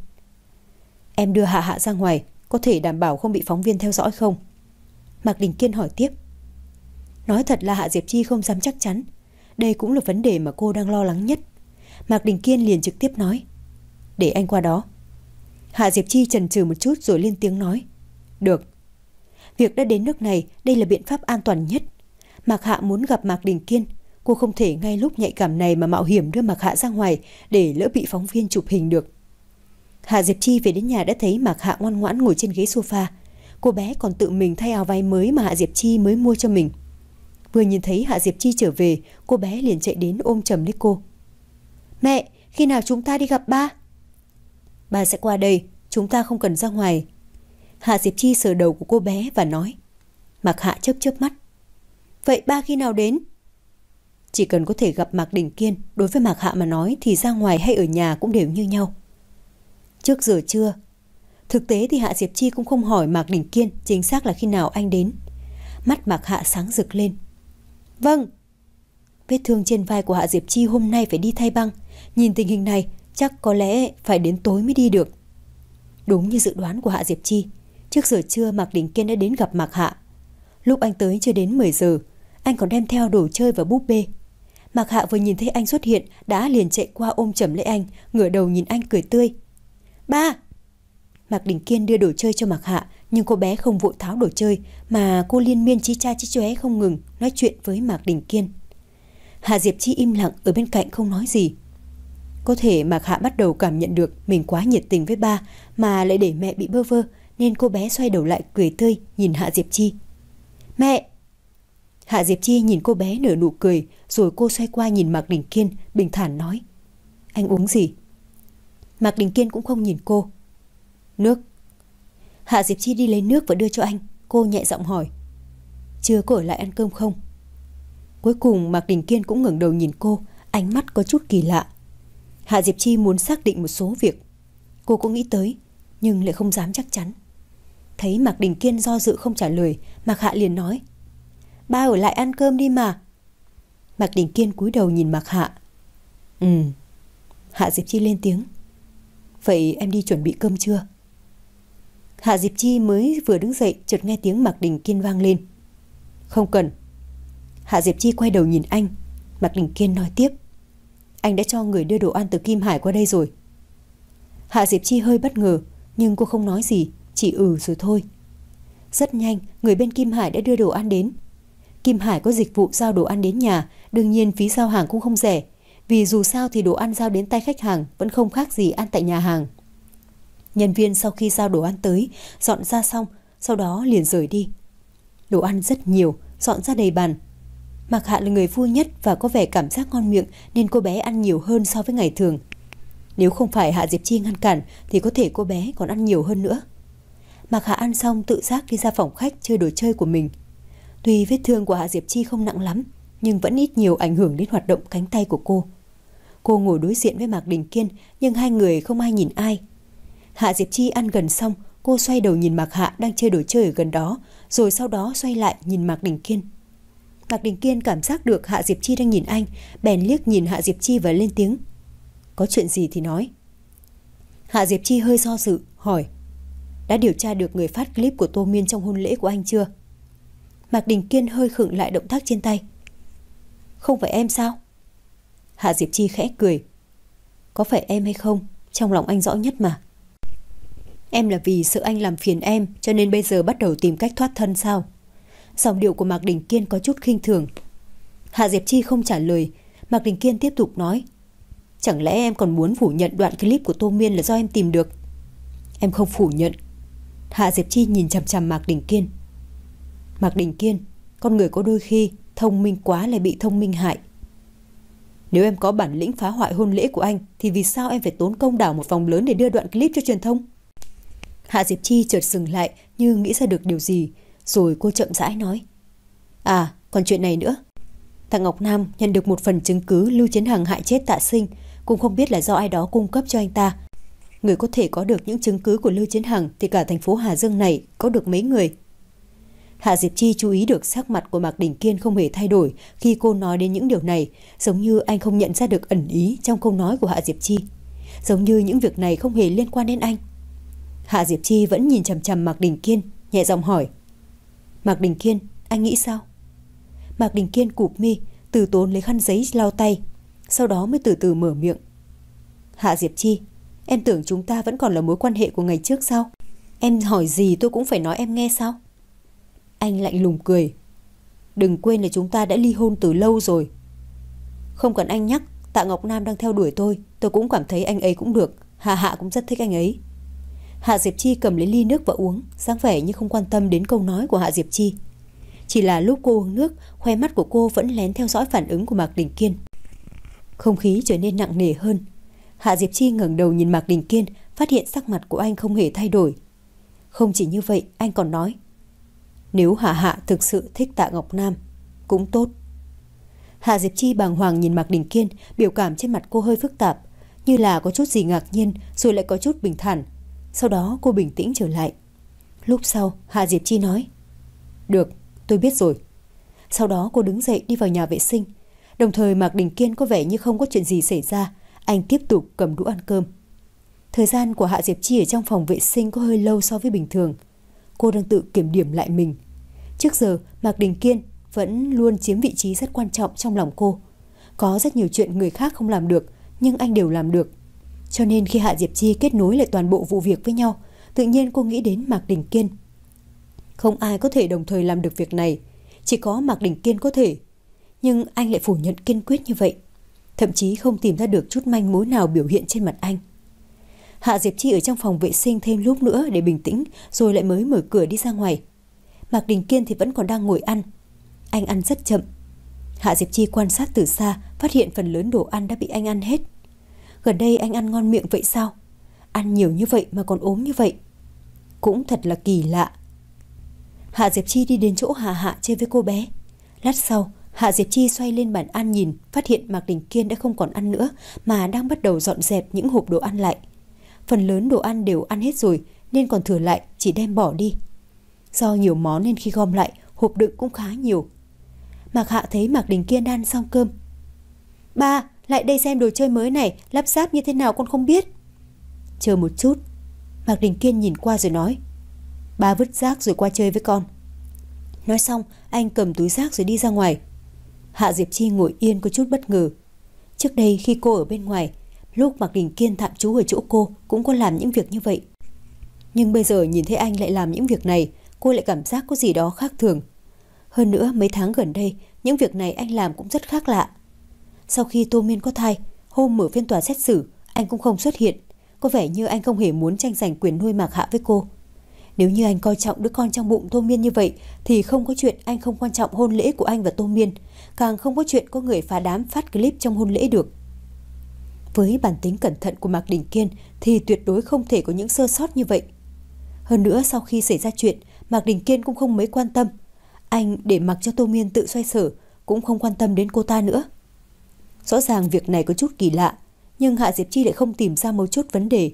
Em đưa Hạ Hạ ra ngoài, có thể đảm bảo không bị phóng viên theo dõi không? Mạc Đình Kiên hỏi tiếp. Nói thật là Hạ Diệp Chi không dám chắc chắn. Đây cũng là vấn đề mà cô đang lo lắng nhất. Mạc Đình Kiên liền trực tiếp nói. Để anh qua đó. Hạ Diệp Chi chần chừ một chút rồi lên tiếng nói. Được. Việc đã đến nước này, đây là biện pháp an toàn nhất. Mạc Hạ muốn gặp Mạc Đình Kiên. Cô không thể ngay lúc nhạy cảm này mà mạo hiểm đưa Mạc Hạ ra ngoài để lỡ bị phóng viên chụp hình được. Hạ Diệp Chi về đến nhà đã thấy Mạc Hạ ngoan ngoãn ngồi trên ghế sofa. Cô bé còn tự mình thay áo váy mới mà Hạ Diệp Chi mới mua cho mình. Vừa nhìn thấy Hạ Diệp Chi trở về, cô bé liền chạy đến ôm chầm lấy cô. Mẹ, khi nào chúng ta đi gặp ba? Ba sẽ qua đây, chúng ta không cần ra ngoài. Hạ Diệp Chi sờ đầu của cô bé và nói. Mạc Hạ chớp chớp mắt. Vậy ba khi nào đến? Chỉ cần có thể gặp Mạc Đình Kiên, đối với Mạc Hạ mà nói thì ra ngoài hay ở nhà cũng đều như nhau. Trước giờ trưa. Thực tế thì Hạ Diệp Chi cũng không hỏi Mạc Đình Kiên chính xác là khi nào anh đến. Mắt Mạc Hạ sáng rực lên. Vâng. Vết thương trên vai của Hạ Diệp Chi hôm nay phải đi thay băng. Nhìn tình hình này chắc có lẽ phải đến tối mới đi được. Đúng như dự đoán của Hạ Diệp Chi, trước giờ trưa Mạc Đình Kiên đã đến gặp Mạc Hạ. Lúc anh tới chưa đến mười giờ, anh còn đem theo đồ chơi và búp bê. Mạc Hạ vừa nhìn thấy anh xuất hiện đã liền chạy qua ôm chầm lấy anh, ngửa đầu nhìn anh cười tươi. Ba! Mạc Đình Kiên đưa đồ chơi cho Mạc Hạ, nhưng cô bé không vội tháo đồ chơi mà cô liên miên chí cha chí chóe không ngừng nói chuyện với Mạc Đình Kiên. Hạ Diệp Chi im lặng ở bên cạnh không nói gì. Có thể Mạc Hạ bắt đầu cảm nhận được mình quá nhiệt tình với ba mà lại để mẹ bị bơ vơ, nên cô bé xoay đầu lại cười tươi nhìn Hạ Diệp Chi. Mẹ! Hạ Diệp Chi nhìn cô bé nở nụ cười, rồi cô xoay qua nhìn Mạc Đình Kiên, bình thản nói. Anh uống gì? Mạc Đình Kiên cũng không nhìn cô. Nước. Hạ Diệp Chi đi lấy nước và đưa cho anh. Cô nhẹ giọng hỏi. Chưa có ở lại ăn cơm không? Cuối cùng Mạc Đình Kiên cũng ngẩng đầu nhìn cô, ánh mắt có chút kỳ lạ. Hạ Diệp Chi muốn xác định một số việc. Cô cũng nghĩ tới, nhưng lại không dám chắc chắn. Thấy Mạc Đình Kiên do dự không trả lời, Mạc Hạ liền nói. Ba ở lại ăn cơm đi mà. Mạc Đình Kiên cúi đầu nhìn Mạc Hạ. Ừ. Hạ Diệp Chi lên tiếng. Vậy em đi chuẩn bị cơm chưa? Hạ Diệp Chi mới vừa đứng dậy, chợt nghe tiếng Mạc Đình Kiên vang lên. Không cần. Hạ Diệp Chi quay đầu nhìn anh. Mạc Đình Kiên nói tiếp. Anh đã cho người đưa đồ ăn từ Kim Hải qua đây rồi. Hạ Diệp Chi hơi bất ngờ, nhưng cô không nói gì, chỉ ừ rồi thôi. Rất nhanh, người bên Kim Hải đã đưa đồ ăn đến. Kim Hải có dịch vụ giao đồ ăn đến nhà, đương nhiên phí giao hàng cũng không rẻ, vì dù sao thì đồ ăn giao đến tay khách hàng vẫn không khác gì ăn tại nhà hàng. Nhân viên sau khi giao đồ ăn tới, dọn ra xong, sau đó liền rời đi. Đồ ăn rất nhiều, dọn ra đầy bàn. Mạc Hạ là người vui nhất và có vẻ cảm giác ngon miệng, nên cô bé ăn nhiều hơn so với ngày thường. Nếu không phải Hạ Diệp Chi ngăn cản thì có thể cô bé còn ăn nhiều hơn nữa. Mạc Hạ ăn xong tự giác đi ra phòng khách chơi đồ chơi của mình. Tuy vết thương của Hạ Diệp Chi không nặng lắm, nhưng vẫn ít nhiều ảnh hưởng đến hoạt động cánh tay của cô. Cô ngồi đối diện với Mạc Đình Kiên, nhưng hai người không ai nhìn ai. Hạ Diệp Chi ăn gần xong, cô xoay đầu nhìn Mạc Hạ đang chơi đồ chơi ở gần đó, rồi sau đó xoay lại nhìn Mạc Đình Kiên. Mạc Đình Kiên cảm giác được Hạ Diệp Chi đang nhìn anh, bèn liếc nhìn Hạ Diệp Chi và lên tiếng. Có chuyện gì thì nói. Hạ Diệp Chi hơi do dự, hỏi. Đã điều tra được người phát clip của Tô Miên trong hôn lễ của anh chưa? Mạc Đình Kiên hơi khựng lại động tác trên tay. Không phải em sao? Hạ Diệp Chi khẽ cười. Có phải em hay không, trong lòng anh rõ nhất mà. Em là vì sợ anh làm phiền em, cho nên bây giờ bắt đầu tìm cách thoát thân sao? Giọng điệu của Mạc Đình Kiên có chút khinh thường. Hạ Diệp Chi không trả lời. Mạc Đình Kiên tiếp tục nói. Chẳng lẽ em còn muốn phủ nhận đoạn clip của Tô Miên là do em tìm được? Em không phủ nhận. Hạ Diệp Chi nhìn chằm chằm Mạc Đình Kiên. Mạc Đình Kiên, con người có đôi khi thông minh quá lại bị thông minh hại. Nếu em có bản lĩnh phá hoại hôn lễ của anh, thì vì sao em phải tốn công đảo một vòng lớn để đưa đoạn clip cho truyền thông? Hạ Diệp Chi chợt dừng lại như nghĩ ra được điều gì, rồi cô chậm rãi nói. À, còn chuyện này nữa. Tạ Ngọc Nam nhận được một phần chứng cứ Lưu Chiến Hằng hại chết Tạ Sinh, cũng không biết là do ai đó cung cấp cho anh ta. Người có thể có được những chứng cứ của Lưu Chiến Hằng thì cả thành phố Hà Dương này có được mấy người. Hạ Diệp Chi chú ý được sắc mặt của Mạc Đình Kiên không hề thay đổi khi cô nói đến những điều này, giống như anh không nhận ra được ẩn ý trong câu nói của Hạ Diệp Chi, giống như những việc này không hề liên quan đến anh. Hạ Diệp Chi vẫn nhìn chằm chằm Mạc Đình Kiên, nhẹ giọng hỏi. Mạc Đình Kiên, anh nghĩ sao? Mạc Đình Kiên cụp mi, từ tốn lấy khăn giấy lau tay, sau đó mới từ từ mở miệng. Hạ Diệp Chi, em tưởng chúng ta vẫn còn là mối quan hệ của ngày trước sao? Em hỏi gì tôi cũng phải nói em nghe sao? Anh lạnh lùng cười. Đừng quên là chúng ta đã ly hôn từ lâu rồi. Không cần anh nhắc, Tạ Ngọc Nam đang theo đuổi tôi, tôi cũng cảm thấy anh ấy cũng được. Hạ Hạ cũng rất thích anh ấy. Hạ Diệp Chi cầm lấy ly nước và uống, dáng vẻ như không quan tâm đến câu nói của Hạ Diệp Chi. Chỉ là lúc cô uống nước, khoe mắt của cô vẫn lén theo dõi phản ứng của Mạc Đình Kiên. Không khí trở nên nặng nề hơn. Hạ Diệp Chi ngẩng đầu nhìn Mạc Đình Kiên, phát hiện sắc mặt của anh không hề thay đổi. Không chỉ như vậy, anh còn nói. Nếu Hạ Hạ thực sự thích Tạ Ngọc Nam, cũng tốt. Hạ Diệp Chi bàng hoàng nhìn Mạc Đình Kiên, biểu cảm trên mặt cô hơi phức tạp, như là có chút gì ngạc nhiên, rồi lại có chút bình thản. Sau đó cô bình tĩnh trở lại. Lúc sau Hạ Diệp Chi nói: Được, tôi biết rồi. Sau đó cô đứng dậy đi vào nhà vệ sinh. Đồng thời Mạc Đình Kiên có vẻ như không có chuyện gì xảy ra. Anh tiếp tục cầm đũa ăn cơm. Thời gian của Hạ Diệp Chi ở trong phòng vệ sinh có hơi lâu so với bình thường. Cô đang tự kiểm điểm lại mình. Trước giờ Mạc Đình Kiên vẫn luôn chiếm vị trí rất quan trọng trong lòng cô. Có rất nhiều chuyện người khác không làm được, nhưng anh đều làm được. Cho nên khi Hạ Diệp Chi kết nối lại toàn bộ vụ việc với nhau, tự nhiên cô nghĩ đến Mạc Đình Kiên. Không ai có thể đồng thời làm được việc này, chỉ có Mạc Đình Kiên có thể. Nhưng anh lại phủ nhận kiên quyết như vậy, thậm chí không tìm ra được chút manh mối nào biểu hiện trên mặt anh. Hạ Diệp Chi ở trong phòng vệ sinh thêm lúc nữa để bình tĩnh, rồi lại mới mở cửa đi ra ngoài. Mạc Đình Kiên thì vẫn còn đang ngồi ăn. Anh ăn rất chậm. Hạ Diệp Chi quan sát từ xa, phát hiện phần lớn đồ ăn đã bị anh ăn hết. Gần đây anh ăn ngon miệng vậy sao? Ăn nhiều như vậy mà còn ốm như vậy. Cũng thật là kỳ lạ. Hạ Diệp Chi đi đến chỗ Hạ Hạ chơi với cô bé. Lát sau, Hạ Diệp Chi xoay lên bàn ăn nhìn, phát hiện Mạc Đình Kiên đã không còn ăn nữa mà đang bắt đầu dọn dẹp những hộp đồ ăn lại. Phần lớn đồ ăn đều ăn hết rồi nên còn thừa lại chỉ đem bỏ đi. Do nhiều món nên khi gom lại, hộp đựng cũng khá nhiều. Mạc Hạ thấy Mạc Đình Kiên ăn xong cơm. Ba, lại đây xem đồ chơi mới này, lắp ráp như thế nào con không biết. Chờ một chút. Mạc Đình Kiên nhìn qua rồi nói: Ba vứt rác rồi qua chơi với con. Nói xong, anh cầm túi rác rồi đi ra ngoài. Hạ Diệp Chi ngồi yên có chút bất ngờ. Trước đây khi cô ở bên ngoài, lúc Mạc Đình Kiên tạm trú ở chỗ cô cũng có làm những việc như vậy. Nhưng bây giờ nhìn thấy anh lại làm những việc này, cô lại cảm giác có gì đó khác thường. Hơn nữa mấy tháng gần đây, những việc này anh làm cũng rất khác lạ. Sau khi Tô Miên có thai, hôm mở phiên tòa xét xử, anh cũng không xuất hiện. Có vẻ như anh không hề muốn tranh giành quyền nuôi Mạc Hạ với cô. Nếu như anh coi trọng đứa con trong bụng Tô Miên như vậy, thì không có chuyện anh không quan trọng hôn lễ của anh và Tô Miên, càng không có chuyện có người phá đám phát clip trong hôn lễ được. Với bản tính cẩn thận của Mạc Đình Kiên thì tuyệt đối không thể có những sơ sót như vậy. Hơn nữa sau khi xảy ra chuyện, Mạc Đình Kiên cũng không mấy quan tâm. Anh để mặc cho Tô Miên tự xoay sở, cũng không quan tâm đến cô ta nữa. Rõ ràng việc này có chút kỳ lạ, nhưng Hạ Diệp Chi lại không tìm ra một chút vấn đề.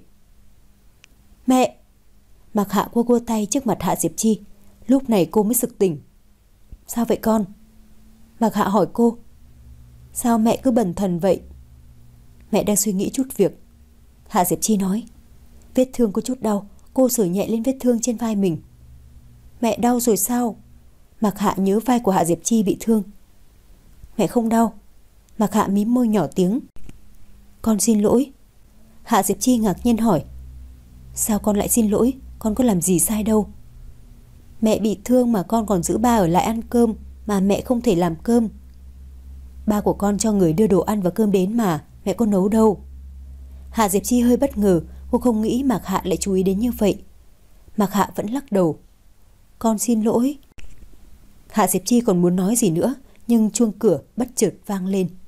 Mẹ! Mạc Hạ quơ quơ tay trước mặt Hạ Diệp Chi. Lúc này cô mới sực tỉnh. Sao vậy con? Mạc Hạ hỏi cô. Sao mẹ cứ bần thần vậy? Mẹ đang suy nghĩ chút việc. Hạ Diệp Chi nói. Vết thương có chút đau. Cô sửa nhẹ lên vết thương trên vai mình. Mẹ đau rồi sao? Mạc Hạ nhớ vai của Hạ Diệp Chi bị thương. Mẹ không đau. Mạc Hạ mím môi nhỏ tiếng. Con xin lỗi. Hạ Diệp Chi ngạc nhiên hỏi. Sao con lại xin lỗi? Con có làm gì sai đâu. Mẹ bị thương mà con còn giữ ba ở lại ăn cơm, mà mẹ không thể làm cơm. Ba của con cho người đưa đồ ăn và cơm đến mà, mẹ có nấu đâu. Hạ Diệp Chi hơi bất ngờ. Cô không nghĩ Mạc Hạ lại chú ý đến như vậy. Mạc Hạ vẫn lắc đầu. Con xin lỗi. Hạ Diệp Chi còn muốn nói gì nữa, nhưng chuông cửa bất chợt vang lên.